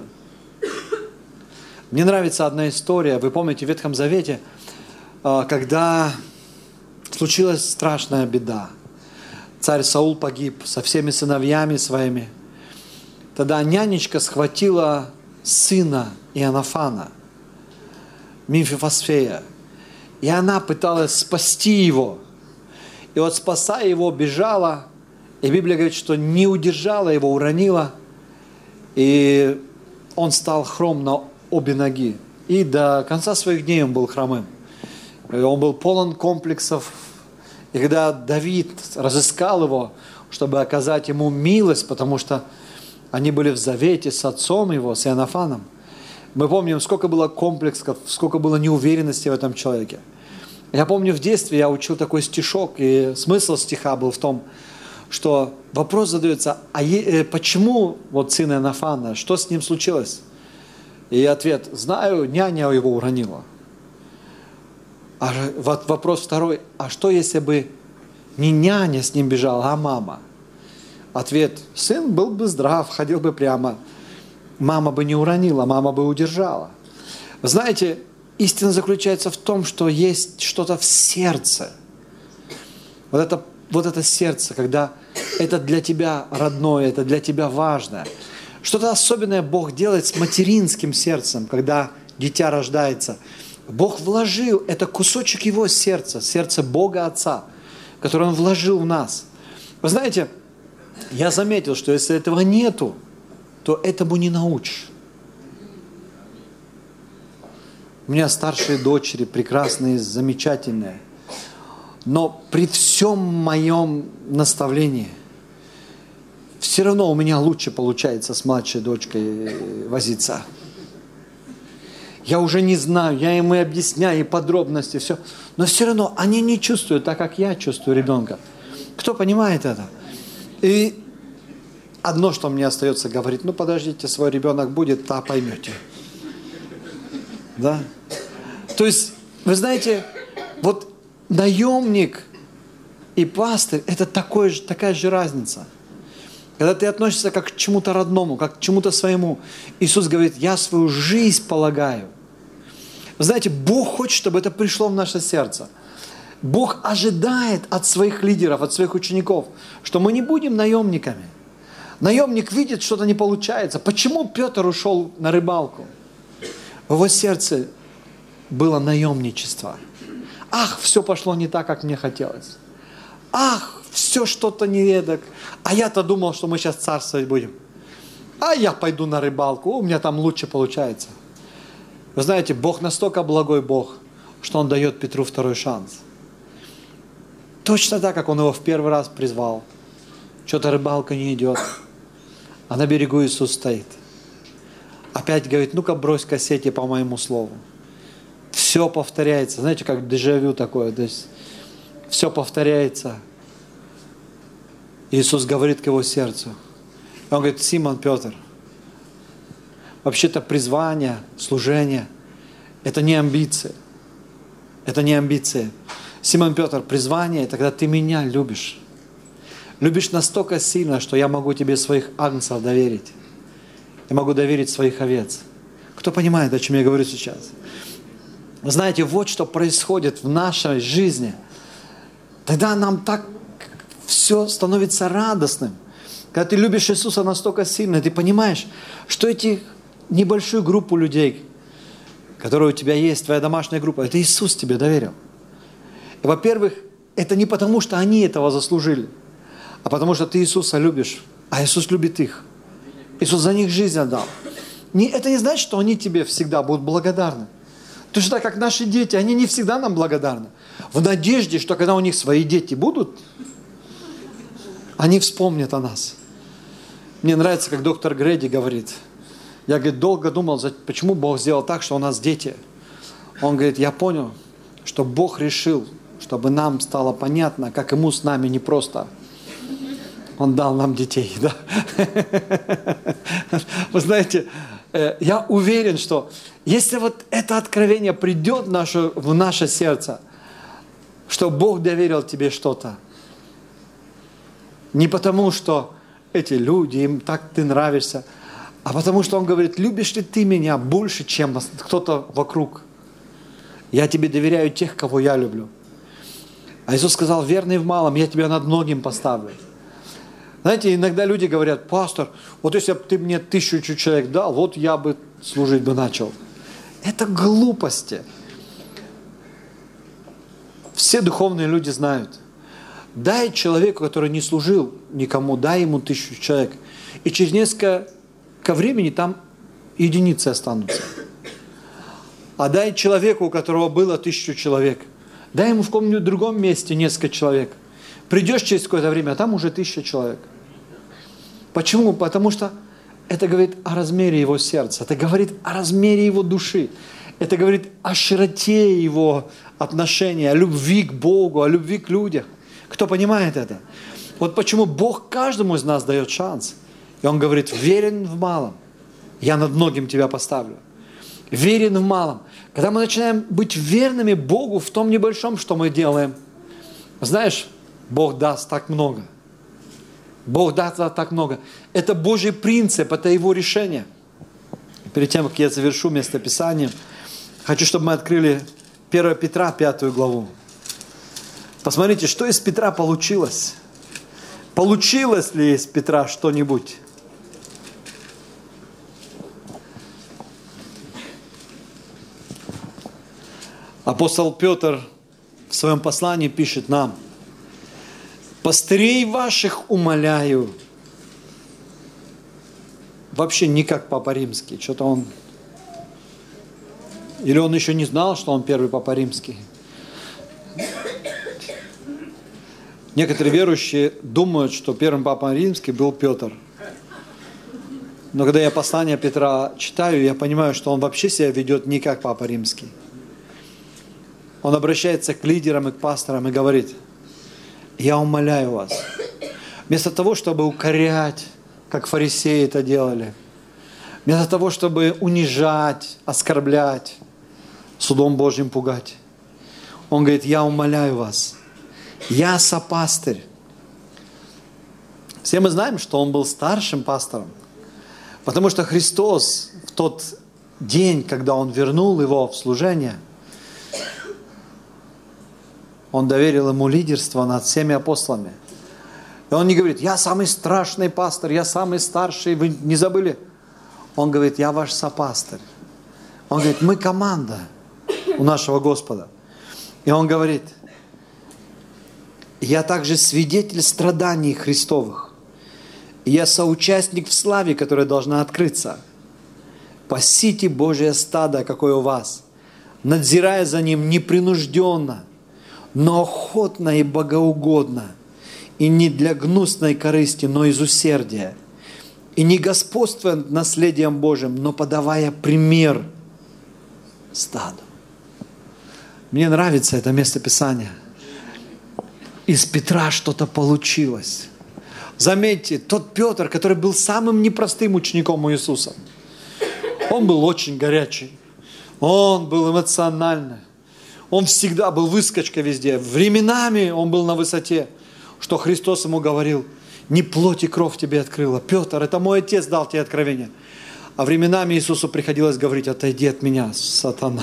Мне нравится одна история, вы помните, в Ветхом Завете, когда случилась страшная беда. Царь Саул погиб со всеми сыновьями своими. Тогда нянечка схватила сына Иоаннафана, Мефибосфея, и она пыталась спасти его. И вот, спасая его, бежала, и Библия говорит, что не удержала его, уронила, и он стал хром на обе ноги. И до конца своих дней он был хромым. Он был полон комплексов. И когда Давид разыскал его, чтобы оказать ему милость, потому что они были в завете с отцом его, с Иоаннафаном, мы помним, сколько было комплексов, сколько было неуверенности в этом человеке. Я помню, в детстве я учил такой стишок, и смысл стиха был в том, что вопрос задается, почему вот сын Иоаннафана, что с ним случилось? И ответ, знаю, няня его уронила. А вот вопрос второй, а что если бы не няня с ним бежала, а мама? Ответ, сын был бы здрав, ходил бы прямо, мама бы не уронила, мама бы удержала. Вы знаете, истина заключается в том, что есть что-то в сердце. Вот это сердце, когда это для тебя родное, это для тебя важное. Что-то особенное Бог делает с материнским сердцем, когда дитя рождается. Бог вложил, это кусочек Его сердца, сердце Бога Отца, который Он вложил в нас. Вы знаете, я заметил, что если этого нету, то этому не научишь. У меня старшие дочери, прекрасные, замечательные. Но при всем моем наставлении, все равно у меня лучше получается с младшей дочкой возиться. Я уже не знаю, я им и объясняю, и подробности, все. Но все равно они не чувствуют так, как я чувствую ребенка. Кто понимает это? И одно, что мне остается говорить, ну подождите, свой ребенок будет, та поймете. Да? То есть, вы знаете, вот наемник и пастырь, это такая же разница. Когда ты относишься как к чему-то родному, как к чему-то своему. Иисус говорит, я свою жизнь полагаю. Вы знаете, Бог хочет, чтобы это пришло в наше сердце. Бог ожидает от своих лидеров, от своих учеников, что мы не будем наемниками. Наемник видит, что-то не получается. Почему Петр ушел на рыбалку? В его сердце было наемничество. Ах, все пошло не так, как мне хотелось. Ах, все что-то не эдак. А я-то думал, что мы сейчас царствовать будем. А я пойду на рыбалку, у меня там лучше получается. Вы знаете, Бог настолько благой Бог, что Он дает Петру второй шанс. Точно так, как Он его в первый раз призвал. Что-то рыбалка не идет. А на берегу Иисус стоит. Опять говорит, ну-ка брось-ка сети по моему слову. Все повторяется. Знаете, как дежавю такое. То есть все повторяется. Иисус говорит к его сердцу. Он говорит, Симон Петр, вообще-то призвание, служение, это не амбиции. Это не амбиции. Симон Петр, призвание, это когда ты меня любишь. Любишь настолько сильно, что я могу тебе своих агнцев доверить. Я могу доверить своих овец. Кто понимает, о чем я говорю сейчас? Вы знаете, вот что происходит в нашей жизни. Тогда нам так все становится радостным. Когда ты любишь Иисуса настолько сильно, ты понимаешь, что эти небольшую группу людей, которые у тебя есть, твоя домашняя группа, это Иисус тебе доверил. И, во-первых, это не потому, что они этого заслужили, а потому что ты Иисуса любишь, а Иисус любит их. Иисус за них жизнь отдал. Это не значит, что они тебе всегда будут благодарны. Точно так, как наши дети, они не всегда нам благодарны. В надежде, что когда у них свои дети будут, они вспомнят о нас. Мне нравится, как доктор Грэди говорит. Я, говорит, долго думал, почему Бог сделал так, что у нас дети. Он говорит, я понял, что Бог решил, чтобы нам стало понятно, как Ему с нами непросто. Он дал нам детей. Да? Вы знаете, я уверен, что если вот это откровение придет в наше сердце, что Бог доверил тебе что-то, не потому, что эти люди, им так ты нравишься, а потому, что Он говорит, любишь ли ты меня больше, чем кто-то вокруг? Я тебе доверяю тех, кого я люблю. А Иисус сказал, верный в малом, я тебя над многим поставлю. Знаете, иногда люди говорят, пастор, вот если бы ты мне 1000 человек дал, вот я бы служить бы начал. Это глупости. Все духовные люди знают. Дай человеку, который не служил никому, дай ему 1000 человек. И через несколько времени там единицы останутся. А дай человеку, у которого было 1000 человек, дай ему в каком-нибудь другом месте несколько человек. Придешь через какое-то время, а там уже 1000 человек. Почему? Потому что это говорит о размере его сердца, это говорит о размере его души, это говорит о широте его отношения, о любви к Богу, о любви к людям. Кто понимает это? Вот почему Бог каждому из нас дает шанс. И Он говорит, верен в малом, я над многим тебя поставлю. Верен в малом. Когда мы начинаем быть верными Богу в том небольшом, что мы делаем, знаешь, Бог даст так много. Бог даст так много. Это Божий принцип, это Его решение. Перед тем, как я завершу местописание, хочу, чтобы мы открыли 1 Петра, 5 главу. Посмотрите, что из Петра получилось. Получилось ли из Петра что-нибудь? Апостол Петр в своем послании пишет нам, «Пастырей ваших умоляю». Вообще не как Папа Римский. Что-то он... Или он еще не знал, что он первый Папа Римский. Некоторые верующие думают, что первым Папой Римским был Петр. Но когда я послание Петра читаю, я понимаю, что он вообще себя ведет не как Папа Римский. Он обращается к лидерам и к пасторам и говорит, я умоляю вас, вместо того, чтобы укорять, как фарисеи это делали, вместо того, чтобы унижать, оскорблять, судом Божьим пугать, он говорит, я умоляю вас, я сопастырь. Все мы знаем, что он был старшим пастором, потому что Христос в тот день, когда он вернул его в служение, он доверил ему лидерство над всеми апостолами. И он не говорит, я самый страшный пастор, я самый старший, вы не забыли? Он говорит, я ваш сопастырь. Он говорит, мы команда у нашего Господа. И он говорит, я также свидетель страданий Христовых. И я соучастник в славе, которая должна открыться. Пасите Божие стадо, какое у вас, надзирая за ним непринужденно, но охотно и богоугодно, и не для гнусной корысти, но из усердия, и не господствуя над наследием Божьим, но подавая пример стаду. Мне нравится это место Писания. Из Петра что-то получилось. Заметьте, тот Петр, который был самым непростым учеником у Иисуса, он был очень горячий, он был эмоциональный, он всегда был выскочка везде. Временами он был на высоте, что Христос ему говорил, не плоть и кровь тебе открыла, Петр, это мой Отец дал тебе откровение. А временами Иисусу приходилось говорить, отойди от меня, сатана.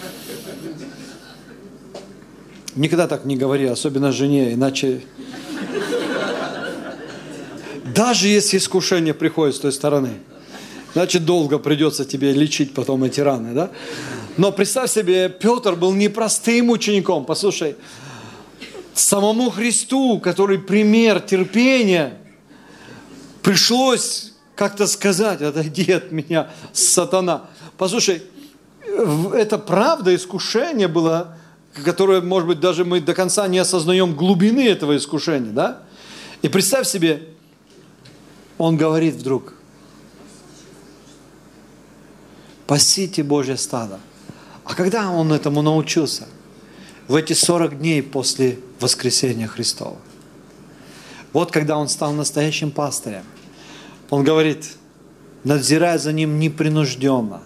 Никогда так не говори, особенно жене, иначе... Даже если искушение приходит с той стороны, значит, долго придется тебе лечить потом эти раны, да? Но представь себе, Петр был непростым учеником. Послушай, самому Христу, который пример терпения, пришлось как-то сказать, отойди от меня, сатана. Послушай, это правда, искушение было, которое, может быть, даже мы до конца не осознаем глубины этого искушения, да? И представь себе, он говорит вдруг, пасите Божье стадо. А когда он этому научился? В эти 40 дней после воскресения Христова. Вот когда он стал настоящим пастырем. Он говорит, надзирая за ним непринужденно.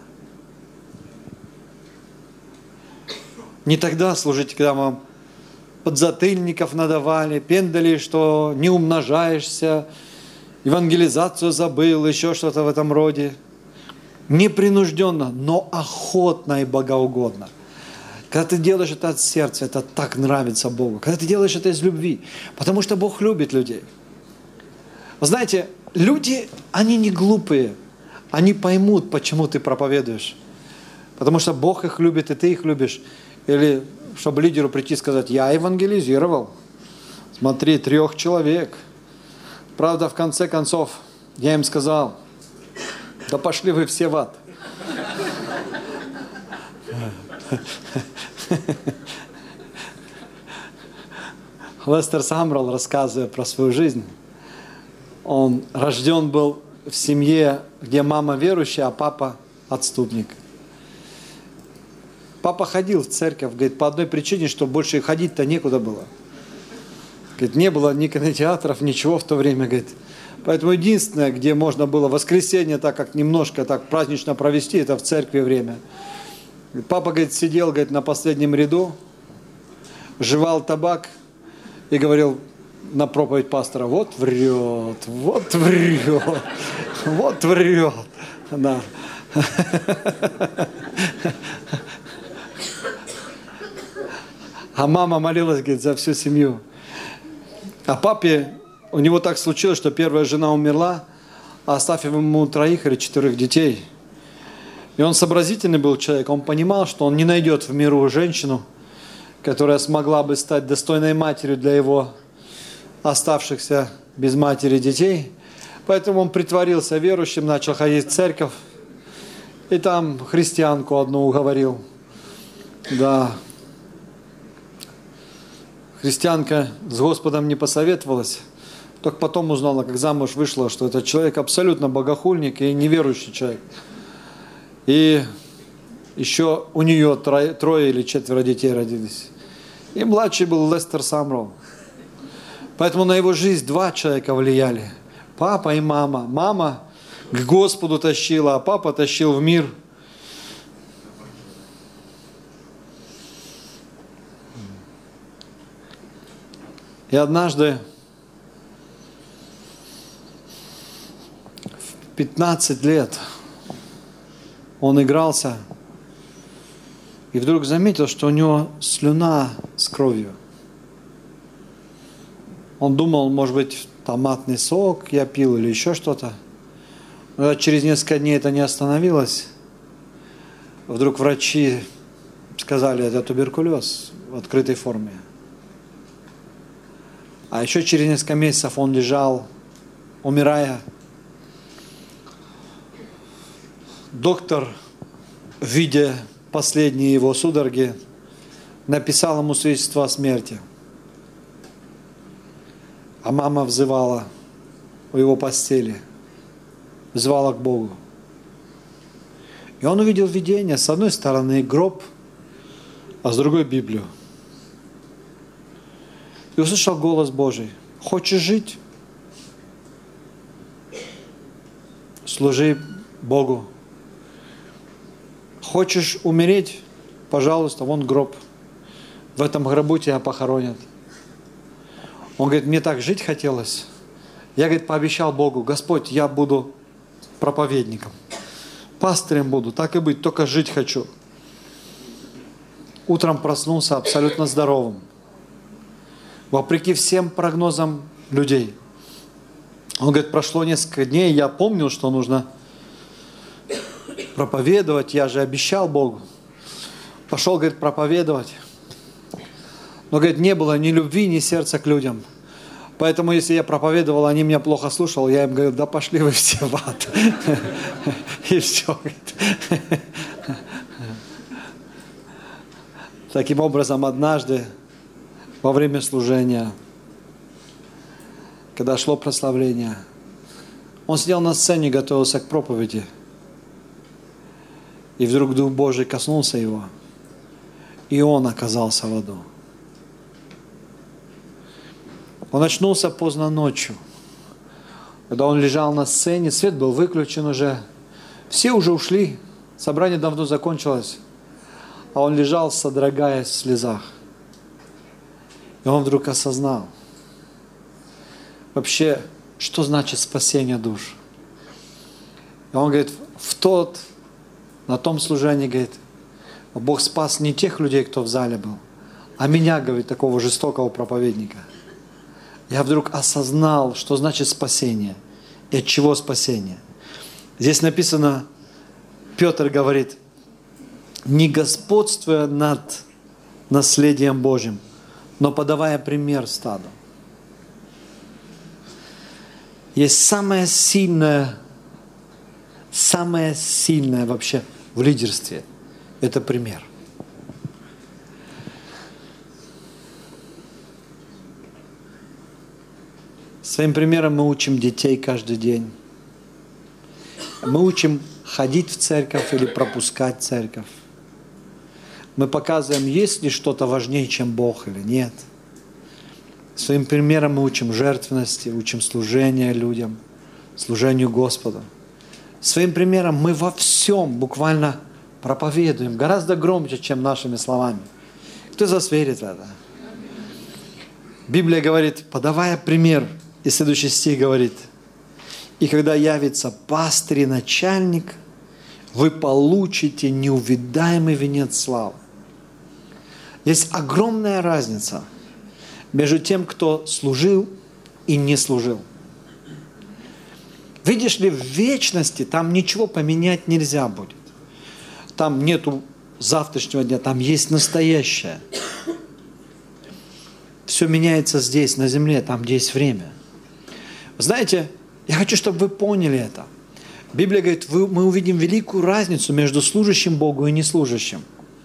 Не тогда, служите, когда вам подзатыльников надавали, пендали, что не умножаешься, евангелизацию забыл, еще что-то в этом роде. Непринужденно, но охотно и богоугодно. Когда ты делаешь это от сердца, это так нравится Богу. Когда ты делаешь это из любви, потому что Бог любит людей. Вы знаете, люди, они не глупые, они поймут, почему ты проповедуешь. Потому что Бог их любит, и ты их любишь. Или чтобы лидеру прийти и сказать, я евангелизировал. Смотри, 3 человек. Правда, в конце концов, я им сказал, да пошли вы все в ад. Лестер Самрелл, рассказывая про свою жизнь, он рожден был в семье, где мама верующая, а папа отступник. Папа ходил в церковь, говорит, по одной причине, что больше ходить-то некуда было. Говорит, не было ни кинотеатров, ничего в то время, говорит. Поэтому единственное, где можно было воскресенье так как немножко так празднично провести, это в церкви время. Папа, говорит, сидел, говорит, на последнем ряду, жевал табак и говорил на проповедь пастора, вот врет, вот врет, вот врет. Да. А мама молилась, говорит, за всю семью. А папе, у него так случилось, что первая жена умерла, оставив ему 3 или 4 детей. И он сообразительный был человек, он понимал, что он не найдет в миру женщину, которая смогла бы стать достойной матерью для его оставшихся без матери детей. Поэтому он притворился верующим, начал ходить в церковь, и там христианку одну уговорил. Да. Христианка с Господом не посоветовалась, только потом узнала, как замуж вышла, что этот человек абсолютно богохульник и неверующий человек. И еще у нее 3 или 4 детей родились. И младший был Лестер Самрелл. Поэтому на его жизнь два человека влияли. Папа и мама. Мама к Господу тащила, а папа тащил в мир. И однажды в 15 лет он игрался и вдруг заметил, что у него слюна с кровью. Он думал, может быть, томатный сок я пил или еще что-то. Но через несколько дней это не остановилось. Вдруг врачи сказали, это туберкулез в открытой форме. А еще через несколько месяцев он лежал, умирая. Доктор, видя последние его судороги, написал ему свидетельство о смерти. А мама взывала у его постели, взывала к Богу. И он увидел видение, с одной стороны гроб, а с другой Библию. И услышал голос Божий. Хочешь жить? Служи Богу. Хочешь умереть? Пожалуйста, вон гроб. В этом гробу тебя похоронят. Он говорит, мне так жить хотелось. Я, говорит, пообещал Богу, Господь, я буду проповедником. Пастырем буду, так и быть, только жить хочу. Утром проснулся абсолютно здоровым. Вопреки всем прогнозам людей. Он говорит, прошло несколько дней, я помнил, что нужно проповедовать, я же обещал Богу. Пошел, говорит, проповедовать. Но, говорит, не было ни любви, ни сердца к людям. Поэтому, если я проповедовал, они меня плохо слушали, я им говорю, да пошли вы все в ад. И все. Таким образом, однажды, во время служения, когда шло прославление, он сидел на сцене, готовился к проповеди. И вдруг Дух Божий коснулся его, и он оказался в аду. Он очнулся поздно ночью, когда он лежал на сцене, свет был выключен уже, все уже ушли, собрание давно закончилось, а он лежал, содрогаясь в слезах. И он вдруг осознал, вообще, что значит спасение душ. И он говорит, на том служении, говорит, Бог спас не тех людей, кто в зале был, а меня, говорит, такого жестокого проповедника. Я вдруг осознал, что значит спасение и от чего спасение. Здесь написано, Петр говорит, не господствуя над наследием Божьим, но подавая пример стаду. Есть самое сильное вообще в лидерстве – это пример. Своим примером мы учим детей каждый день. Мы учим ходить в церковь или пропускать церковь. Мы показываем, есть ли что-то важнее, чем Бог или нет. Своим примером мы учим жертвенности, учим служения людям, служению Господу. Своим примером мы во всем буквально проповедуем, гораздо громче, чем нашими словами. Кто из вас верит в это? Библия говорит, подавая пример, и следующий стих говорит, и когда явится пастырь и начальник, вы получите неувидаемый венец славы. Есть огромная разница между тем, кто служил и не служил. Видишь ли, в вечности там ничего поменять нельзя будет. Там нету завтрашнего дня, там есть настоящее. Все меняется здесь, на земле, там, где есть время. Знаете, я хочу, чтобы вы поняли это. Библия говорит, мы увидим великую разницу между служащим Богу и неслужащим.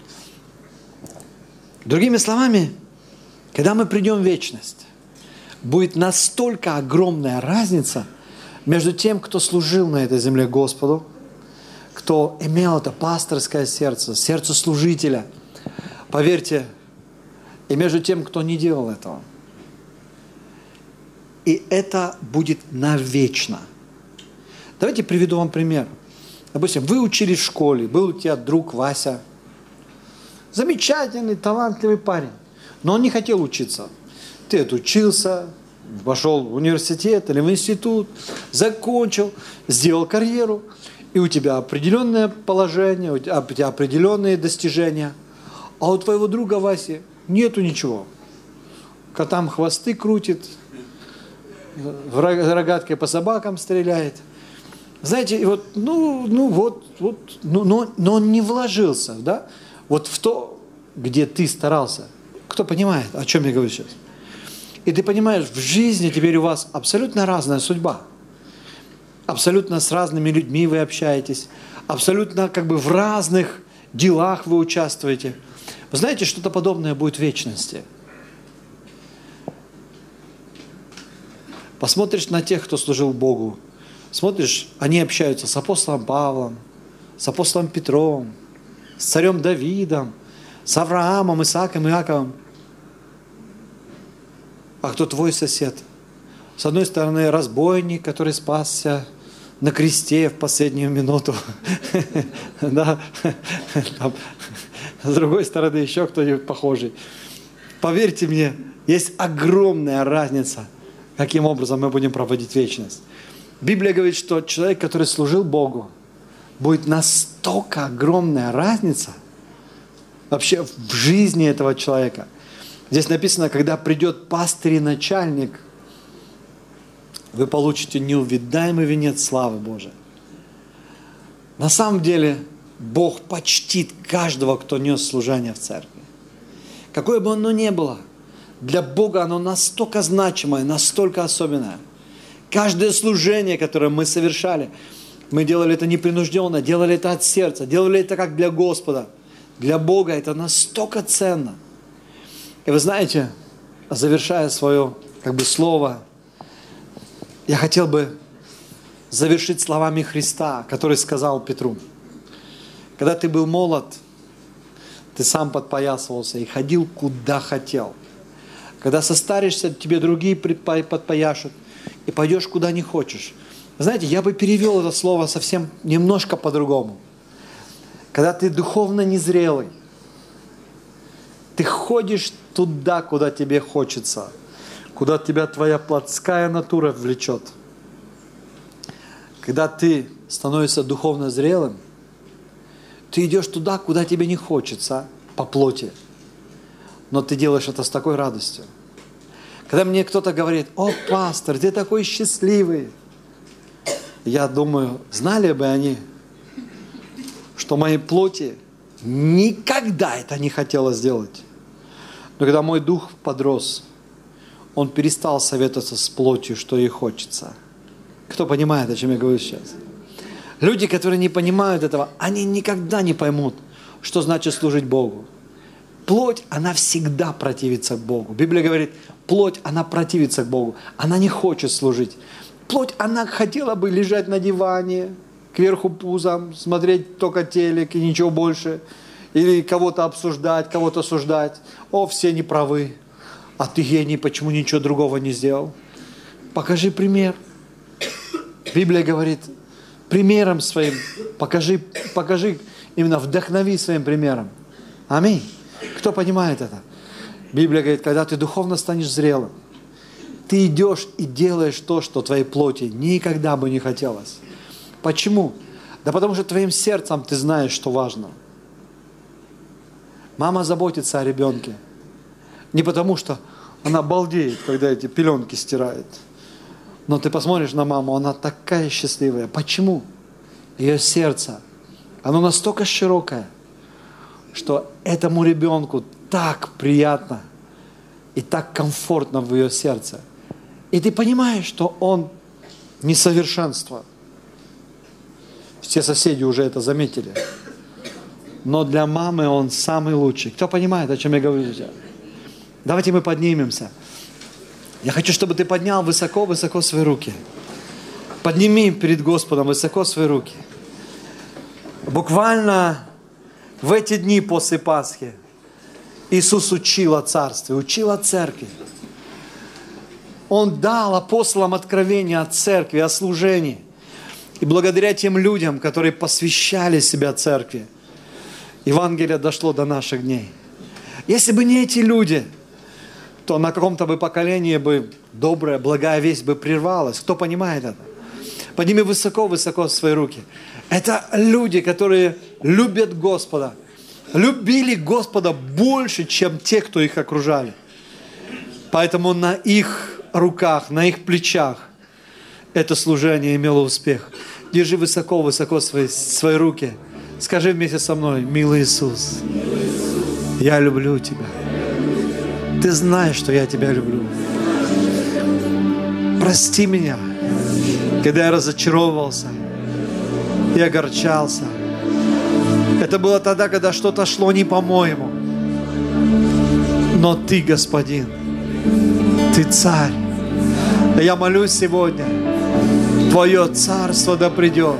Другими словами, когда мы придем в вечность, будет настолько огромная разница между тем, кто служил на этой земле Господу, кто имел это пасторское сердце, сердце служителя, поверьте, и между тем, кто не делал этого. И это будет навечно. Давайте приведу вам пример. Допустим, вы учились в школе, был у тебя друг Вася. Замечательный, талантливый парень. Но он не хотел учиться. Ты отучился, пошел в университет или в институт, закончил, сделал карьеру, и у тебя определенное положение, у тебя определенные достижения. А у твоего друга Васи нету ничего. Котам хвосты крутит, рогаткой по собакам стреляет. Знаете, вот, но он не вложился, да? Вот в то, где ты старался. Кто понимает, о чем я говорю сейчас? И ты понимаешь, в жизни теперь у вас абсолютно разная судьба. Абсолютно с разными людьми вы общаетесь. Абсолютно как бы в разных делах вы участвуете. Вы знаете, что-то подобное будет в вечности. Посмотришь на тех, кто служил Богу. Смотришь, они общаются с апостолом Павлом, с апостолом Петром, с царем Давидом, с Авраамом, Исааком, Иаковом. А кто твой сосед? С одной стороны, разбойник, который спасся на кресте в последнюю минуту. С другой стороны, еще кто-нибудь похожий. Поверьте мне, есть огромная разница, каким образом мы будем проводить вечность. Библия говорит, что человек, который служил Богу, будет настолько огромная разница вообще в жизни этого человека. Здесь написано, когда придет пастырь и начальник, вы получите неувидаемый венец славы Божией. На самом деле, Бог почтит каждого, кто нес служение в церкви. Какое бы оно ни было, для Бога оно настолько значимое, настолько особенное. Каждое служение, которое мы совершали, мы делали это непринужденно, делали это от сердца, делали это как для Господа. Для Бога это настолько ценно. И вы знаете, завершая свое слово, я хотел бы завершить словами Христа, который сказал Петру: когда ты был молод, ты сам подпоясывался и ходил куда хотел. Когда состаришься, тебе другие подпояшут, и пойдешь куда не хочешь. Знаете, я бы перевел это слово совсем немножко по-другому. Когда ты духовно незрелый, ты ходишь туда, куда тебе хочется, куда тебя твоя плотская натура влечет. Когда ты становишься духовно зрелым, ты идешь туда, куда тебе не хочется, по плоти. Но ты делаешь это с такой радостью. Когда мне кто-то говорит: «О, пастор, ты такой счастливый», я думаю, знали бы они, что моей плоти никогда это не хотела сделать. Но когда мой дух подрос, он перестал советоваться с плотью, что ей хочется. Кто понимает, о чем я говорю сейчас? Люди, которые не понимают этого, они никогда не поймут, что значит служить Богу. Плоть, она всегда противится к Богу. Библия говорит, плоть, она противится к Богу. Она не хочет служить. Плоть, она хотела бы лежать на диване, кверху пузом, смотреть только телек и ничего больше. Или кого-то обсуждать, кого-то осуждать. О, все неправы. А ты гений, почему ничего другого не сделал? Покажи пример. Библия говорит, примером своим покажи, именно вдохнови своим примером. Аминь. Кто понимает это? Библия говорит, когда ты духовно станешь зрелым, ты идешь и делаешь то, что твоей плоти никогда бы не хотелось. Почему? Да потому что твоим сердцем ты знаешь, что важно. Мама заботится о ребенке. Не потому что она балдеет, когда эти пеленки стирает. Но ты посмотришь на маму, она такая счастливая. Почему? Ее сердце, оно настолько широкое, что этому ребенку так приятно и так комфортно в ее сердце. И ты понимаешь, что он несовершенство. Все соседи уже это заметили. Но для мамы он самый лучший. Кто понимает, о чем я говорю? Давайте мы поднимемся. Я хочу, чтобы ты поднял высоко-высоко свои руки. Подними перед Господом высоко свои руки. Буквально в эти дни после Пасхи Иисус учил о Царстве, учил о Церкви. Он дал апостолам откровение о церкви, о служении. И благодаря тем людям, которые посвящали себя церкви, Евангелие дошло до наших дней. Если бы не эти люди, то на каком-то бы поколении бы добрая, благая весть бы прервалась. Кто понимает это? Подними высоко-высоко свои руки. Это люди, которые любят Господа. Любили Господа больше, чем те, кто их окружали. Поэтому на их руках, на их плечах это служение имело успех. Держи высоко-высоко свои руки. Скажи вместе со мной: милый Иисус, я люблю Тебя. Ты знаешь, что я Тебя люблю. Прости меня, когда я разочаровывался и огорчался. Это было тогда, когда что-то шло не по-моему. Но Ты, Господин, Ты Царь. Я молюсь сегодня, Твое Царство да придет,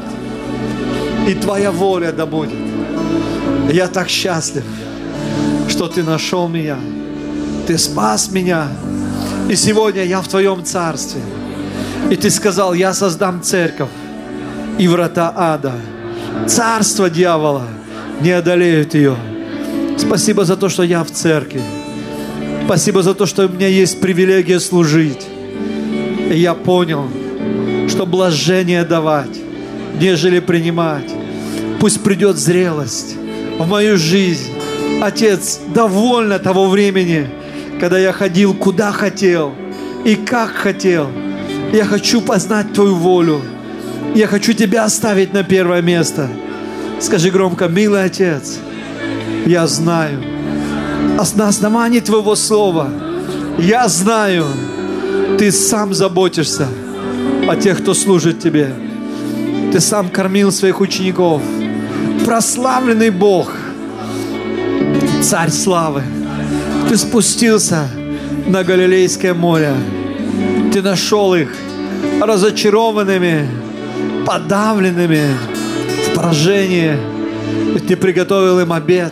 и Твоя воля да будет. Я так счастлив, что Ты нашел меня, Ты спас меня, и сегодня я в Твоем Царстве. И Ты сказал: я создам церковь, и врата ада, царство дьявола не одолеют ее. Спасибо за то, что я в церкви. Спасибо за то, что у меня есть привилегия служить. И я понял, что блажение давать, нежели принимать. Пусть придет зрелость в мою жизнь. Отец, довольно того времени, когда я ходил куда хотел и как хотел. Я хочу познать Твою волю. Я хочу Тебя оставить на первое место. Скажи громко: милый Отец, я знаю, на основании Твоего Слова, я знаю, Ты сам заботишься о тех, кто служит Тебе. Ты сам кормил своих учеников. Прославленный Бог, Царь славы, Ты спустился на Галилейское море. Ты нашел их разочарованными, подавленными, в поражении. И Ты приготовил им обед.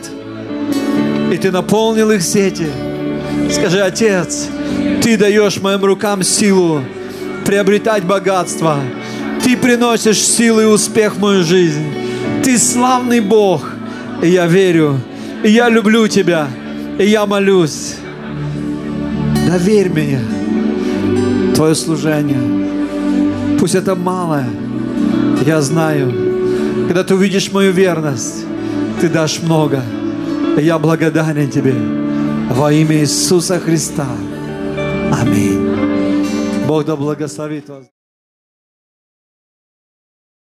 И Ты наполнил их сети. Скажи: Отец, Ты даешь моим рукам силу приобретать богатство. Ты приносишь силу и успех в мою жизнь. Ты славный Бог. И я верю, и я люблю Тебя, и я молюсь. Доверь мне Твое служение. Пусть это малое, я знаю. Когда Ты увидишь мою верность, Ты дашь много. И я благодарен Тебе во имя Иисуса Христа. Аминь. Бог да благословит вас.